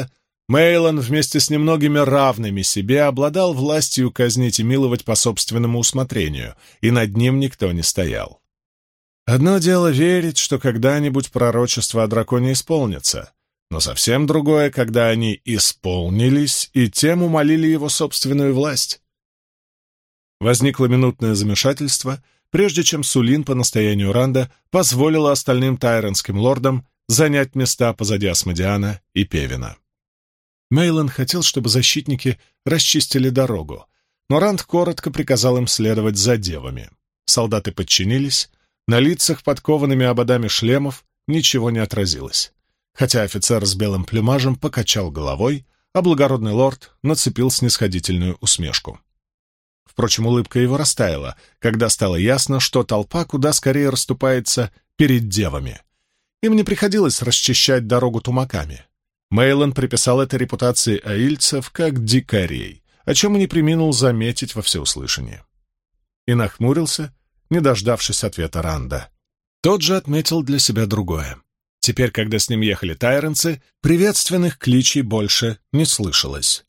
Мейлон вместе с немногими равными себе обладал властью казнить и миловать по собственному усмотрению, и над ним никто не стоял. Одно дело верить, что когда-нибудь пророчества о драконе исполнятся, но совсем другое, когда они исполнились и тем умолили его собственную власть. Возникло минутное замешательство, прежде чем Сулин по настоянию Ранда позволила остальным тайронским лордам занять места позади Асмодиана и Певина. Мейлон хотел, чтобы защитники расчистили дорогу, но Ранд коротко приказал им следовать за девами. Солдаты подчинились, на лицах, подкованными ободами шлемов, ничего не отразилось, хотя офицер с белым плюмажем покачал головой, а благородный лорд нацепил снисходительную усмешку. Впрочем, улыбка его растаяла, когда стало ясно, что толпа куда скорее расступается перед девами. Им не приходилось расчищать дорогу тумаками. Мейлон приписал это репутации аильцев как дикарей, о чем и не преминул заметить во всеуслышание. И нахмурился, не дождавшись ответа Ранда. Тот же отметил для себя другое. Теперь, когда с ним ехали тайронцы, приветственных кличей больше не слышалось.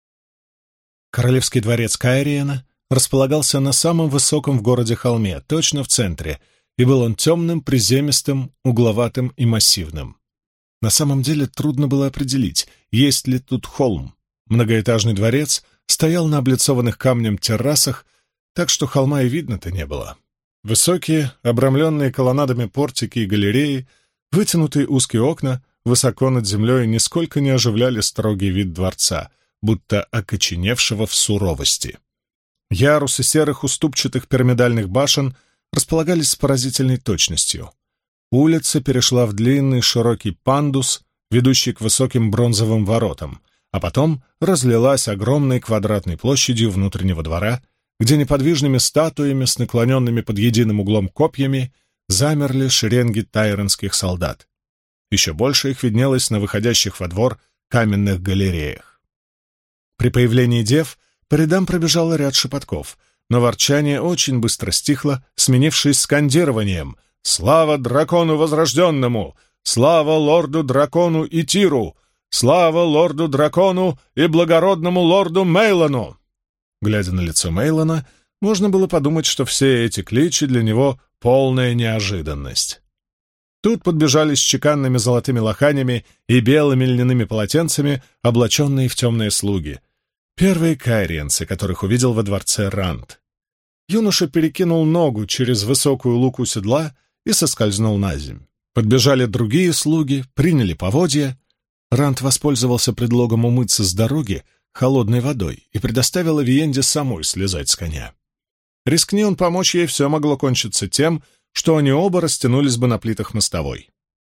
Королевский дворец Кайриена располагался на самом высоком в городе холме, точно в центре, и был он темным, приземистым, угловатым и массивным. На самом деле трудно было определить, есть ли тут холм. Многоэтажный дворец стоял на облицованных камнем террасах, так что холма и видно-то не было. Высокие, обрамленные колоннадами портики и галереи, вытянутые узкие окна высоко над землей нисколько не оживляли строгий вид дворца, будто окоченевшего в суровости. Ярусы серых уступчатых пирамидальных башен располагались с поразительной точностью. Улица перешла в длинный широкий пандус, ведущий к высоким бронзовым воротам, а потом разлилась огромной квадратной площадью внутреннего двора, где неподвижными статуями с наклоненными под единым углом копьями замерли шеренги тайронских солдат. Еще больше их виднелось на выходящих во двор каменных галереях. При появлении дев по рядам пробежал ряд шепотков, но ворчание очень быстро стихло, сменившись скандированием «Слава дракону возрожденному! Слава лорду-дракону и Тиру! Слава лорду-дракону и благородному лорду Мейлону!» Глядя на лицо Мейлона, можно было подумать, что все эти кличи для него полная неожиданность. Тут подбежали с чеканными золотыми лоханями и белыми льняными полотенцами, облаченные в темные слуги. Первые кайриенцы, которых увидел во дворце Ранд. Юноша перекинул ногу через высокую луку седла и соскользнул на земь. Подбежали другие слуги, приняли поводья. Ранд воспользовался предлогом умыться с дороги холодной водой и предоставил Авиенде самой слезать с коня. Рискни он помочь ей, все могло кончиться тем, что они оба растянулись бы на плитах мостовой.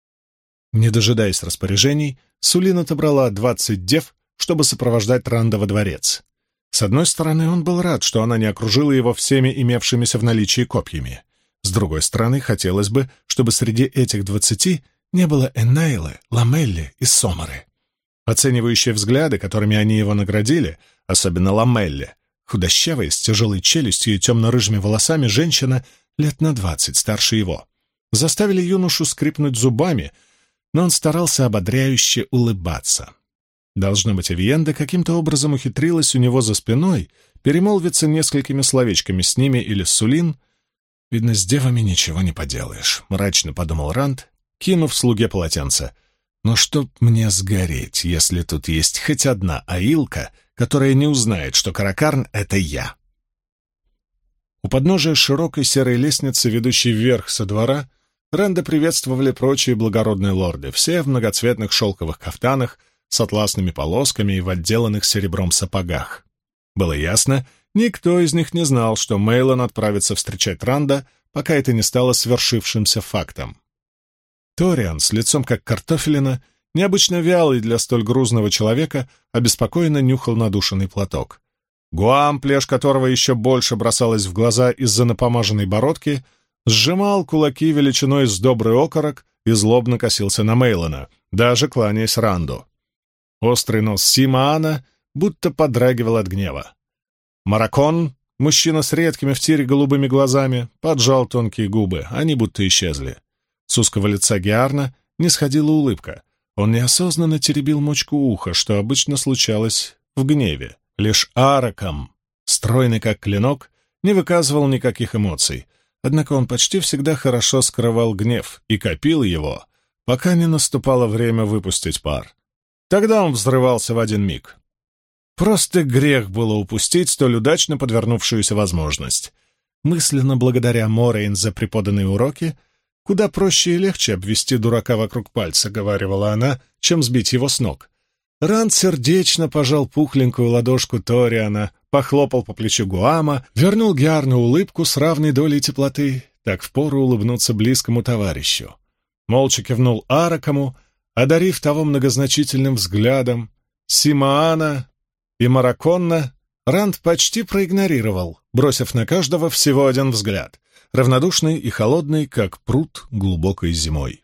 Не дожидаясь распоряжений, Сулин отобрала 20 дев, чтобы сопровождать Ранда во дворец. С одной стороны, он был рад, что она не окружила его всеми имевшимися в наличии копьями. С другой стороны, хотелось бы, чтобы среди этих 20 не было Энейлы, Ламелли и Сомары. Оценивающие взгляды, которыми они его наградили, особенно Ламелли, худощавая, с тяжелой челюстью и темно-рыжими волосами женщина лет на 20 старше его, заставили юношу скрипнуть зубами, но он старался ободряюще улыбаться. Должно быть, Авиенда каким-то образом ухитрилась у него за спиной перемолвиться несколькими словечками с ними или с Сулин. «Видно, с девами ничего не поделаешь», — мрачно подумал Ранд, кинув слуге полотенце. «Но чтоб мне сгореть, если тут есть хоть одна аилка, которая не узнает, что Каракарн — это я». У подножия широкой серой лестницы, ведущей вверх со двора, Ранда приветствовали прочие благородные лорды, все в многоцветных шелковых кафтанах, с атласными полосками и в отделанных серебром сапогах. Было ясно, никто из них не знал, что Мейлон отправится встречать Ранда, пока это не стало свершившимся фактом. Ториан, с лицом как картофелина, необычно вялый для столь грузного человека, обеспокоенно нюхал надушенный платок. Гуам, плешь которого еще больше бросалась в глаза из-за напомаженной бородки, сжимал кулаки величиной с добрый окорок и злобно косился на Мейлона, даже кланяясь Ранду. Острый нос Симаана будто подрагивал от гнева. Маракон, мужчина с редкими в тире голубыми глазами, поджал тонкие губы, они будто исчезли. С узкого лица Геарна не сходила улыбка, он неосознанно теребил мочку уха, что обычно случалось в гневе. Лишь Аракам, стройный как клинок, не выказывал никаких эмоций, однако он почти всегда хорошо скрывал гнев и копил его, пока не наступало время выпустить пар. Тогда он взрывался в один миг. Просто грех было упустить столь удачно подвернувшуюся возможность. Мысленно благодаря Морейн за преподанные уроки, куда проще и легче обвести дурака вокруг пальца, — говаривала она, — чем сбить его с ног. Ранд сердечно пожал пухленькую ладошку Ториана, похлопал по плечу Гуама, вернул Гиарну улыбку с равной долей теплоты, так впору улыбнуться близкому товарищу. Молча кивнул Аракаму, одарив того многозначительным взглядом. Симаана и Мараконна Ранд почти проигнорировал, бросив на каждого всего один взгляд, равнодушный и холодный, как пруд глубокой зимой.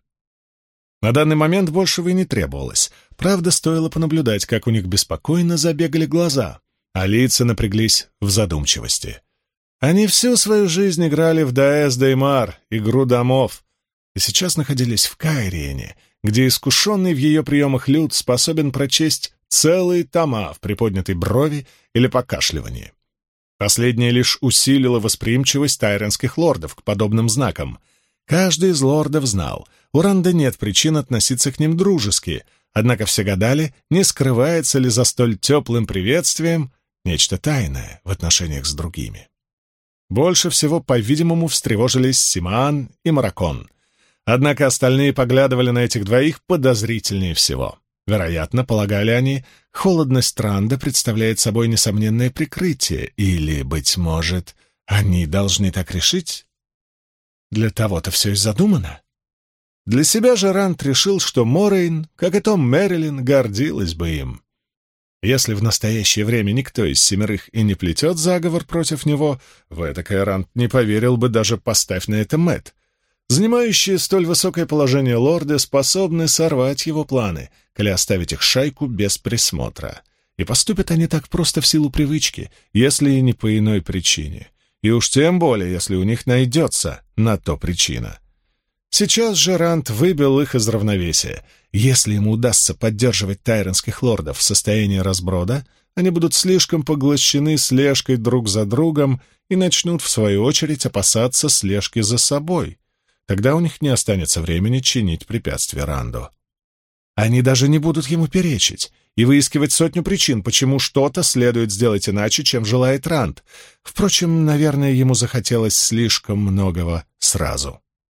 На данный момент большего и не требовалось. Правда, стоило понаблюдать, как у них беспокойно забегали глаза, а лица напряглись в задумчивости. Они всю свою жизнь играли в Даэс Деймар, игру домов, и сейчас находились в Кайриене, где искушенный в ее приемах люд способен прочесть целые тома в приподнятой брови или покашливании. Последнее лишь усилило восприимчивость тайренских лордов к подобным знакам. Каждый из лордов знал, у Ранда нет причин относиться к ним дружески, однако все гадали, не скрывается ли за столь теплым приветствием нечто тайное в отношениях с другими. Больше всего, по-видимому, встревожились Симаан и Маракон. Однако остальные поглядывали на этих двоих подозрительнее всего. Вероятно, полагали они, холодность Ранда представляет собой несомненное прикрытие, или, быть может, они должны так решить? Для того-то все и задумано. Для себя же Ранд решил, что Морейн, как и Том Мерилин, гордилась бы им. Если в настоящее время никто из семерых и не плетет заговор против него, в этакое Ранд не поверил бы, даже поставь на это Мэтт. Занимающие столь высокое положение лорды способны сорвать его планы, коли оставить их шайку без присмотра. И поступят они так просто в силу привычки, если и не по иной причине. И уж тем более, если у них найдется на то причина. Сейчас же Ранд выбил их из равновесия. Если ему удастся поддерживать тайренских лордов в состоянии разброда, они будут слишком поглощены слежкой друг за другом и начнут, в свою очередь, опасаться слежки за собой. Тогда у них не останется времени чинить препятствия Ранду. Они даже не будут ему перечить и выискивать сотню причин, почему что-то следует сделать иначе, чем желает Ранд. Впрочем, наверное, ему захотелось слишком многого сразу.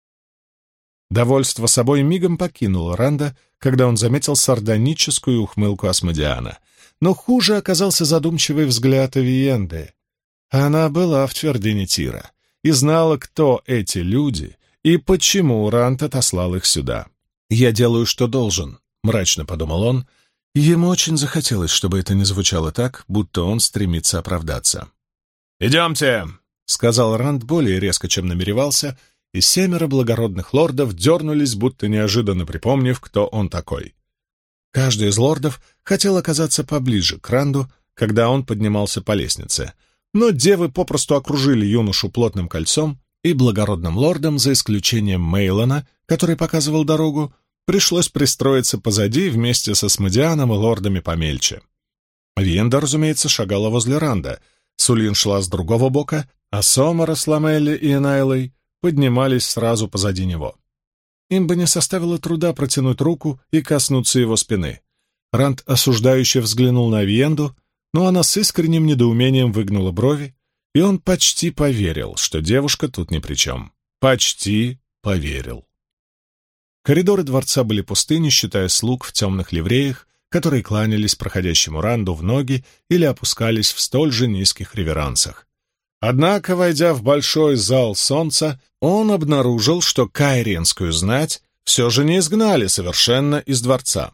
Довольство собой мигом покинуло Ранда, когда он заметил сардоническую ухмылку Асмодиана. Но хуже оказался задумчивый взгляд Авиенды. Она была в твердыне Тира и знала, кто эти люди и почему Ранд отослал их сюда. «Я делаю, что должен», — мрачно подумал он, и ему очень захотелось, чтобы это не звучало так, будто он стремится оправдаться. «Идемте», — сказал Ранд более резко, чем намеревался, и 7 благородных лордов дернулись, будто неожиданно припомнив, кто он такой. Каждый из лордов хотел оказаться поближе к Ранду, когда он поднимался по лестнице, но девы попросту окружили юношу плотным кольцом, и благородным лордам, за исключением Мейлона, который показывал дорогу, пришлось пристроиться позади вместе со Асмодианом и лордами помельче. Виенда, разумеется, шагала возле Ранда, Сулин шла с другого бока, а Сомара с Ламелли и Энайлой поднимались сразу позади него. Им бы не составило труда протянуть руку и коснуться его спины. Ранд осуждающе взглянул на Виенду, но она с искренним недоумением выгнула брови, и он почти поверил, что девушка тут ни при чем. Почти поверил. Коридоры дворца были пусты, не считая слуг в темных ливреях, которые кланялись проходящему Ранду в ноги или опускались в столь же низких реверансах. Однако, войдя в большой зал солнца, он обнаружил, что кайриенскую знать все же не изгнали совершенно из дворца.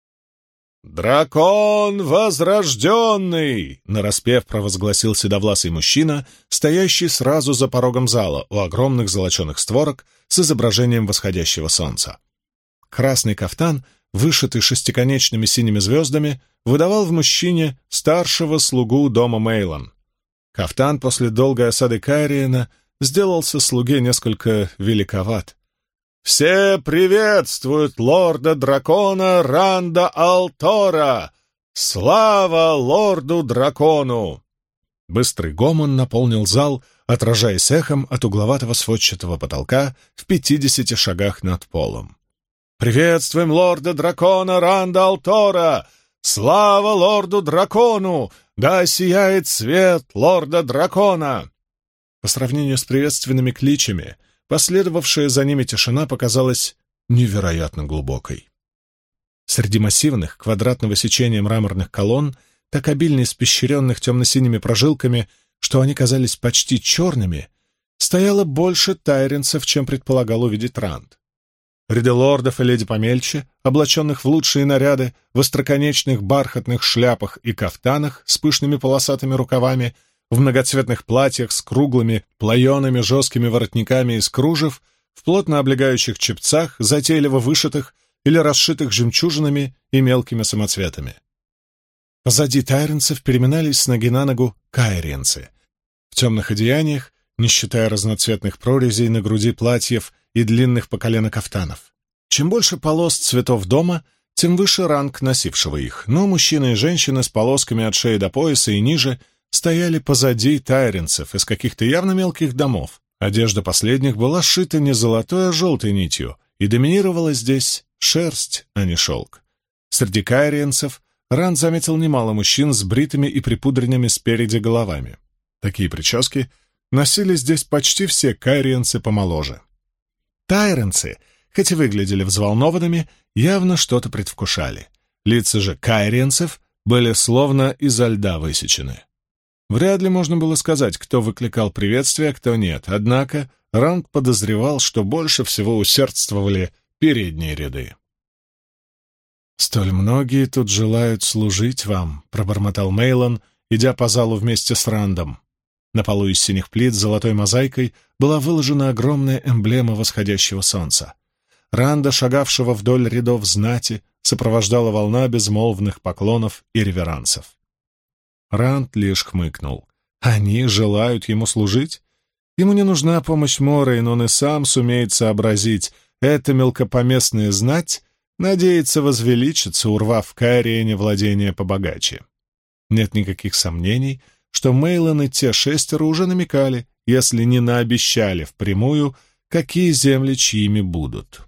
«Дракон возрожденный!» — нараспев провозгласил седовласый мужчина, стоящий сразу за порогом зала у огромных золоченых створок с изображением восходящего солнца. Красный кафтан, вышитый шестиконечными синими звездами, выдавал в мужчине старшего слугу дома Мейлон. Кафтан после долгой осады Кайриена сделался слуге несколько великоват. Все приветствуют лорда-дракона Ранда Алтора! Слава лорду-дракону!» Быстрый гомон наполнил зал, отражаясь эхом от угловатого сводчатого потолка в 50 шагах над полом. «Приветствуем лорда-дракона Ранда Алтора! Слава лорду-дракону! Да сияет свет лорда-дракона!» По сравнению с приветственными кличами, последовавшая за ними тишина показалась невероятно глубокой. Среди массивных, квадратного сечения мраморных колонн, так обильно испещренных темно-синими прожилками, что они казались почти черными, стояло больше тайренцев, чем предполагал увидеть Ранд. Ряды лордов и леди помельче, облаченных в лучшие наряды, в остроконечных бархатных шляпах и кафтанах с пышными полосатыми рукавами, в многоцветных платьях с круглыми, плоеными жесткими воротниками из кружев, в плотно облегающих чепцах, затейливо вышитых или расшитых жемчужинами и мелкими самоцветами. Позади тайренцев переминались с ноги на ногу кайриенцы. В темных одеяниях, не считая разноцветных прорезей на груди платьев и длинных по колено кафтанов. Чем больше полос цветов дома, тем выше ранг носившего их, но мужчины и женщины с полосками от шеи до пояса и ниже стояли позади тайренцев из каких-то явно мелких домов. Одежда последних была сшита не золотой, а желтой нитью, и доминировала здесь шерсть, а не шелк. Среди кайриенцев Ранд заметил немало мужчин с бритыми и припудренными спереди головами. Такие прически носили здесь почти все кайриенцы помоложе. Тайренцы, хоть и выглядели взволнованными, явно что-то предвкушали. Лица же кайриенцев были словно изо льда высечены. Вряд ли можно было сказать, кто выкликал приветствие, а кто нет, однако Ранд подозревал, что больше всего усердствовали передние ряды. «Столь многие тут желают служить вам», — пробормотал Мейлон, идя по залу вместе с Рандом. На полу из синих плит с золотой мозаикой была выложена огромная эмблема восходящего солнца. Ранда, шагавшего вдоль рядов знати, сопровождала волна безмолвных поклонов и реверансов. Ранд лишь хмыкнул. Они желают ему служить? Ему не нужна помощь Морейн, он и сам сумеет сообразить. Эта мелкопоместная знать надеется возвеличиться, урвав в Кайриене владения побогаче. Нет никаких сомнений, что Мейлон и те 6 уже намекали, если не наобещали впрямую, какие земли чьими будут.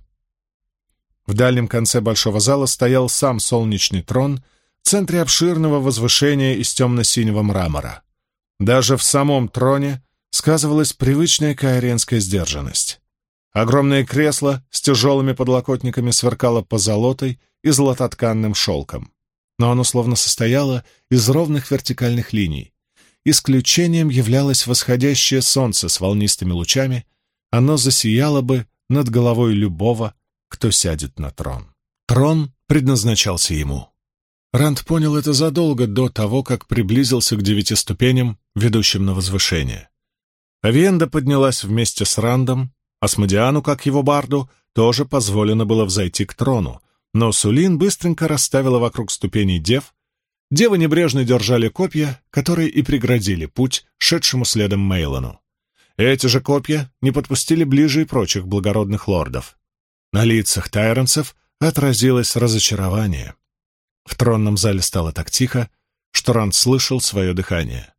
В дальнем конце большого зала стоял сам солнечный трон в центре обширного возвышения из темно-синего мрамора. Даже в самом троне сказывалась привычная кайриенская сдержанность. Огромное кресло с тяжелыми подлокотниками сверкало позолотой и золототканным шелком, но оно словно состояло из ровных вертикальных линий. Исключением являлось восходящее солнце с волнистыми лучами, оно засияло бы над головой любого, кто сядет на трон. Трон предназначался ему. Ранд понял это задолго до того, как приблизился к 9 ступеням, ведущим на возвышение. Авиенда поднялась вместе с Рандом, Асмодиану, как его барду, тоже позволено было взойти к трону, но Сулин быстренько расставила вокруг ступеней дев. Девы небрежно держали копья, которые и преградили путь шедшему следом Мейлону. Эти же копья не подпустили ближе и прочих благородных лордов. На лицах тайренцев отразилось разочарование. В тронном зале стало так тихо, что Ранд слышал свое дыхание.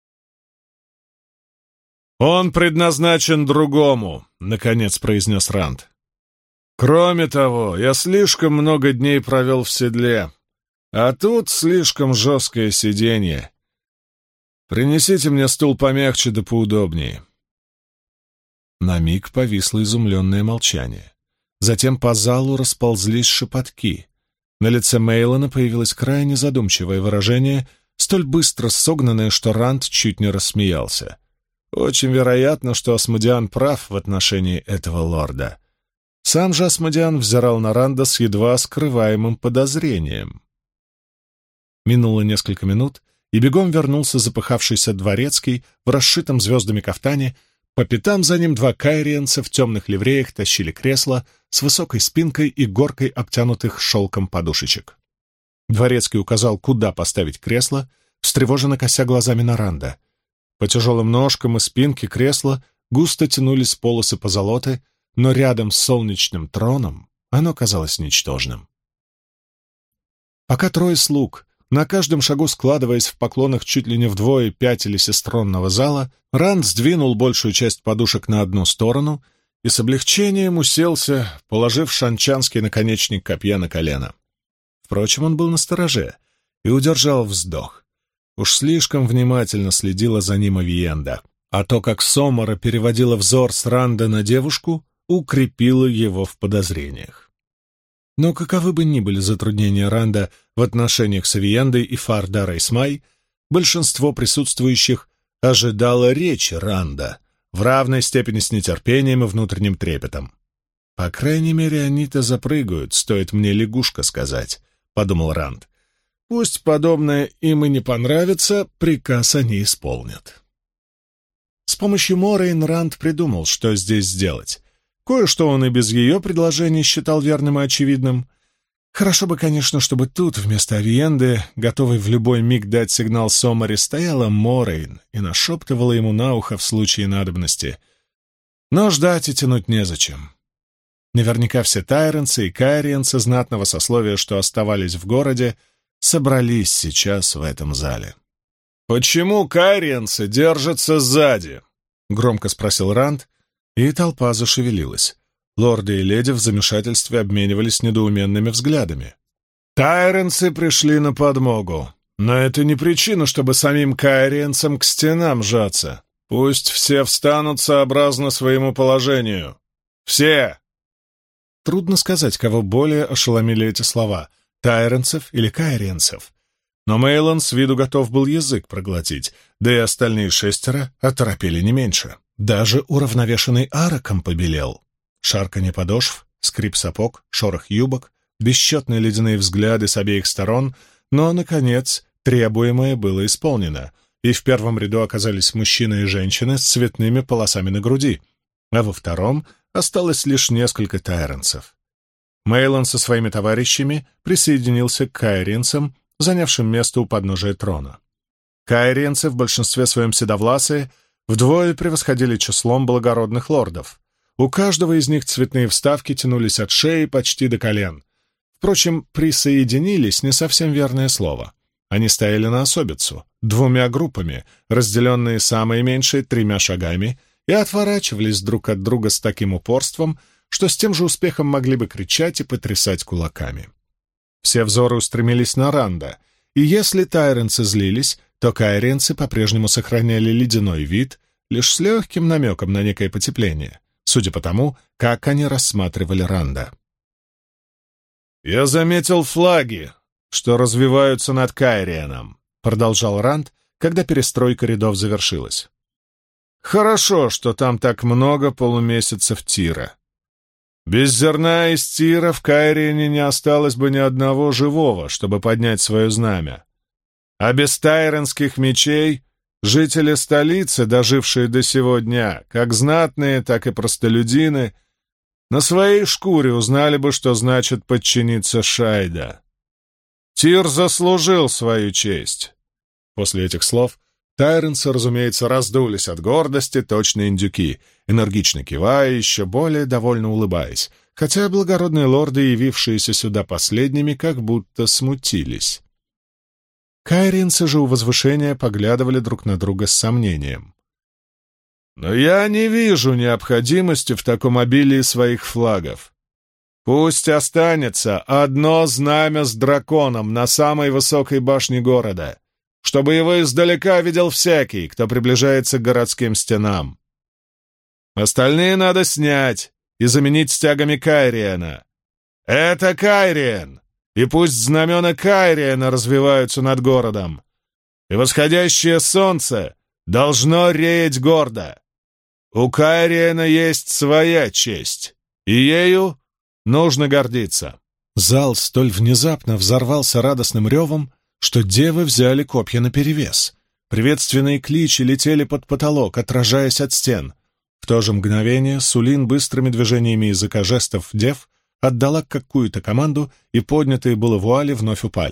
«Он предназначен другому», — наконец произнес Ранд. «Кроме того, я слишком много дней провел в седле, а тут слишком жесткое сиденье. Принесите мне стул помягче да поудобнее». На миг повисло изумленное молчание. Затем по залу расползлись шепотки. На лице Мейлона появилось крайне задумчивое выражение, столь быстро согнанное, что Ранд чуть не рассмеялся. Очень вероятно, что Асмодиан прав в отношении этого лорда. Сам же Асмодиан взирал на Ранда с едва скрываемым подозрением. Минуло несколько минут, и бегом вернулся запыхавшийся дворецкий в расшитом звездами кафтане. По пятам за ним 2 кайриенца в темных ливреях тащили кресло с высокой спинкой и горкой обтянутых шелком подушечек. Дворецкий указал, куда поставить кресло, встревоженно кося глазами на Ранда. По тяжелым ножкам и спинке кресла густо тянулись полосы позолоты, но рядом с солнечным троном оно казалось ничтожным. Пока трое слуг, на каждом шагу складываясь в поклонах чуть ли не вдвое, пятились из тронного зала, Ранд сдвинул большую часть подушек на одну сторону и с облегчением уселся, положив шанчанский наконечник копья на колено. Впрочем, он был настороже и удержал вздох. Уж слишком внимательно следила за ним Авиенда, а то, как Сомора переводила взор с Ранда на девушку, укрепило его в подозрениях. Но каковы бы ни были затруднения Ранда в отношениях с Авиендой и Фардарой Смай, большинство присутствующих ожидало речи Ранда в равной степени с нетерпением и внутренним трепетом. «По крайней мере, они-то запрыгают, стоит мне лягушка сказать», — подумал Ранд. «Пусть подобное им и не понравится, приказ они исполнят». С помощью Морейн Ранд придумал, что здесь сделать. Кое-что он и без ее предложений считал верным и очевидным. Хорошо бы, конечно, чтобы тут вместо Авиенды, готовой в любой миг дать сигнал Соморе, стояла Морейн и нашептывала ему на ухо в случае надобности. Но ждать и тянуть незачем. Наверняка все тайренцы и кайриенцы знатного сословия, что оставались в городе, собрались сейчас в этом зале. «Почему кайриенцы держатся сзади?» — громко спросил Ранд, и толпа зашевелилась. Лорды и леди в замешательстве обменивались недоуменными взглядами. «Тайренцы пришли на подмогу, но это не причина, чтобы самим кайриенцам к стенам сжаться. Пусть все встанут сообразно своему положению. Все!» Трудно сказать, кого более ошеломили эти слова — тайренцев или кайриенцев. Но Мейлон с виду готов был язык проглотить, да и остальные 6 оторопели не меньше. Даже уравновешенный Араком побелел. Шарканье подошв, скрип сапог, шорох юбок, бесчетные ледяные взгляды с обеих сторон, но, наконец, требуемое было исполнено, и в первом ряду оказались мужчина и женщина с цветными полосами на груди, а во втором осталось лишь несколько тайренцев. Мейлон со своими товарищами присоединился к кайриенцам, занявшим место у подножия трона. Кайриенцы, в большинстве своем седовласые, вдвое превосходили числом благородных лордов. У каждого из них цветные вставки тянулись от шеи почти до колен. Впрочем, «присоединились» — не совсем верное слово. Они стояли на особицу, 2 группами, разделенные самые меньшие 3 шагами, и отворачивались друг от друга с таким упорством, что с тем же успехом могли бы кричать и потрясать кулаками. Все взоры устремились на Ранда, и если тайренцы злились, то кайриенцы по-прежнему сохраняли ледяной вид, лишь с легким намеком на некое потепление, судя по тому, как они рассматривали Ранда. «Я заметил флаги, что развиваются над Кайриеном», — продолжал Ранд, когда перестройка рядов завершилась. «Хорошо, что там так много полумесяцев тира. Без зерна из тира в Кайриене не осталось бы ни одного живого, чтобы поднять свое знамя. А без тайренских мечей жители столицы, дожившие до сего дня, как знатные, так и простолюдины, на своей шкуре узнали бы, что значит подчиниться Шайда. Тир заслужил свою честь». После этих слов тайренцы, разумеется, раздулись от гордости, точно индюки, энергично кивая, еще более довольно улыбаясь, хотя благородные лорды, явившиеся сюда последними, как будто смутились. Кайриенцы же у возвышения поглядывали друг на друга с сомнением. «Но я не вижу необходимости в таком обилии своих флагов. Пусть останется одно знамя с драконом на самой высокой башне города, чтобы его издалека видел всякий, кто приближается к городским стенам. Остальные надо снять и заменить стягами Кайриена. Это Кайриен, и пусть знамена Кайриена развиваются над городом, и восходящее солнце должно реять гордо. У Кайриена есть своя честь, и ею нужно гордиться». Зал столь внезапно взорвался радостным ревом, что девы взяли копья наперевес. Приветственные кличи летели под потолок, отражаясь от стен. В то же мгновение Сулин быстрыми движениями языка жестов дев отдала какую-то команду, и поднятые было вуали вновь упали.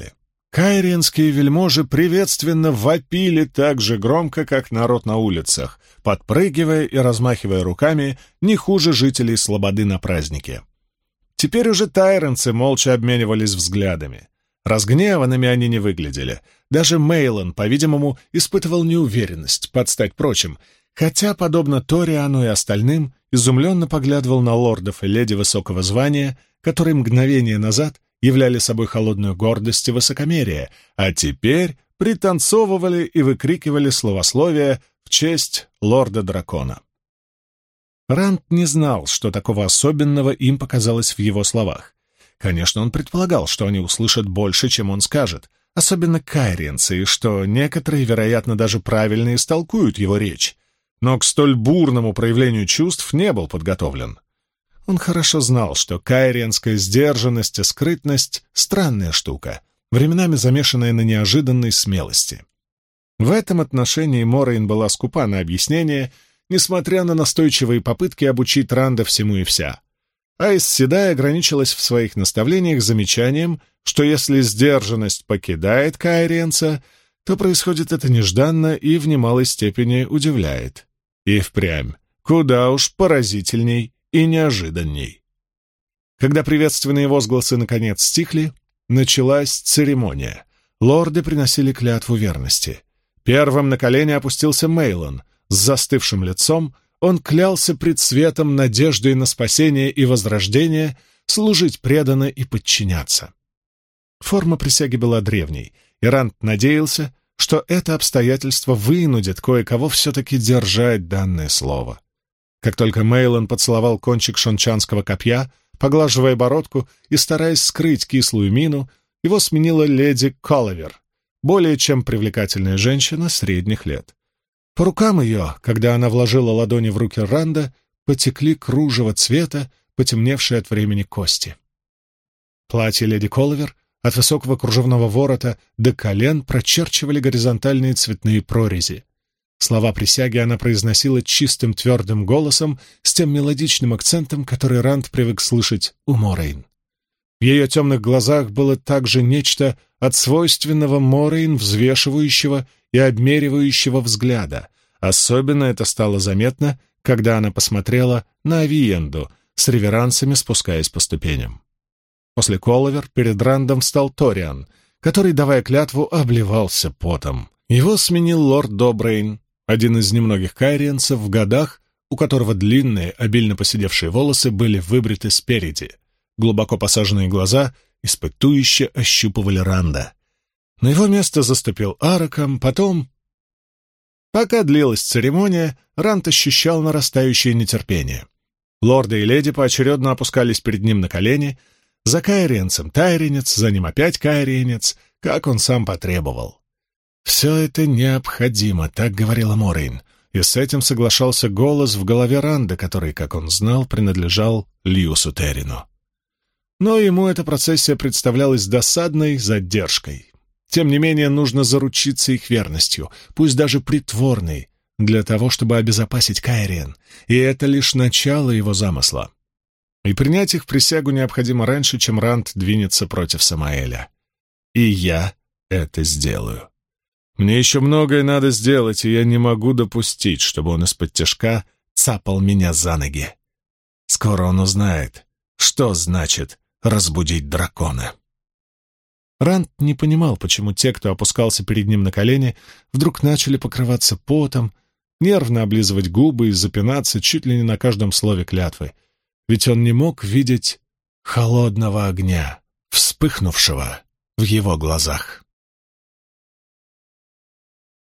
Кайриенские вельможи приветственно вопили так же громко, как народ на улицах, подпрыгивая и размахивая руками не хуже жителей Слободы на празднике. Теперь уже тайронцы молча обменивались взглядами. Разгневанными они не выглядели. Даже Мейлон, по-видимому, испытывал неуверенность, под стать прочим, хотя, подобно Ториану и остальным, изумленно поглядывал на лордов и леди высокого звания, которые мгновение назад являли собой холодную гордость и высокомерие, а теперь пританцовывали и выкрикивали словословия в честь лорда-дракона. Ранд не знал, что такого особенного им показалось в его словах. Конечно, он предполагал, что они услышат больше, чем он скажет, особенно кайриенцы, и что некоторые, вероятно, даже правильно истолкуют его речь, но к столь бурному проявлению чувств не был подготовлен. Он хорошо знал, что кайриенская сдержанность и скрытность — странная штука, временами замешанная на неожиданной смелости. В этом отношении Морейн была скупа на объяснение, несмотря на настойчивые попытки обучить Ранда всему и вся. Айс Седай ограничилась в своих наставлениях замечанием, что если сдержанность покидает кайриенца, то происходит это нежданно и в немалой степени удивляет. И впрямь, куда уж поразительней и неожиданней. Когда приветственные возгласы наконец стихли, началась церемония. Лорды приносили клятву верности. Первым на колени опустился Мейлон. С застывшим лицом он клялся пред светом надеждой на спасение и возрождение служить преданно и подчиняться. Форма присяги была древней, и Ранд надеялся, что это обстоятельство вынудит кое-кого все-таки держать данное слово. Как только Мейлон поцеловал кончик шончанского копья, поглаживая бородку и стараясь скрыть кислую мину, его сменила леди Коловер, более чем привлекательная женщина средних лет. По рукам ее, когда она вложила ладони в руки Ранда, потекли кружево цвета, потемневшие от времени кости. Платье леди Коловер от высокого кружевного ворота до колен прочерчивали горизонтальные цветные прорези. Слова присяги она произносила чистым твердым голосом с тем мелодичным акцентом, который Ранд привык слышать у Морейн. В ее темных глазах было также нечто от свойственного Морейн взвешивающего и обмеривающего взгляда. Особенно это стало заметно, когда она посмотрела на Авиенду, с реверансами спускаясь по ступеням. После Коловер перед Рандом встал Ториан, который, давая клятву, обливался потом. Его сменил лорд Добрейн, один из немногих кайриенцев в годах, у которого длинные, обильно поседевшие волосы были выбриты спереди. Глубоко посаженные глаза испытующе ощупывали Ранда. На его место заступил Аракам, потом... Пока длилась церемония, Ранд ощущал нарастающее нетерпение. Лорды и леди поочередно опускались перед ним на колени, за кайриенцем тайренец, за ним опять кайриенец, как он сам потребовал. «Все это необходимо», — так говорила Морейн, и с этим соглашался голос в голове Ранда, который, как он знал, принадлежал Льюсу Террину. Но ему эта процессия представлялась досадной задержкой. Тем не менее, нужно заручиться их верностью, пусть даже притворной, для того, чтобы обезопасить Кайриен, и это лишь начало его замысла. И принять их присягу необходимо раньше, чем Ранд двинется против Самаэля. И я это сделаю. Мне еще многое надо сделать, и я не могу допустить, чтобы он из-под-тяжка цапал меня за ноги. Скоро он узнает, что значит разбудить дракона. Ранд не понимал, почему те, кто опускался перед ним на колени, вдруг начали покрываться потом, нервно облизывать губы и запинаться чуть ли не на каждом слове клятвы. Ведь он не мог видеть холодного огня, вспыхнувшего в его глазах.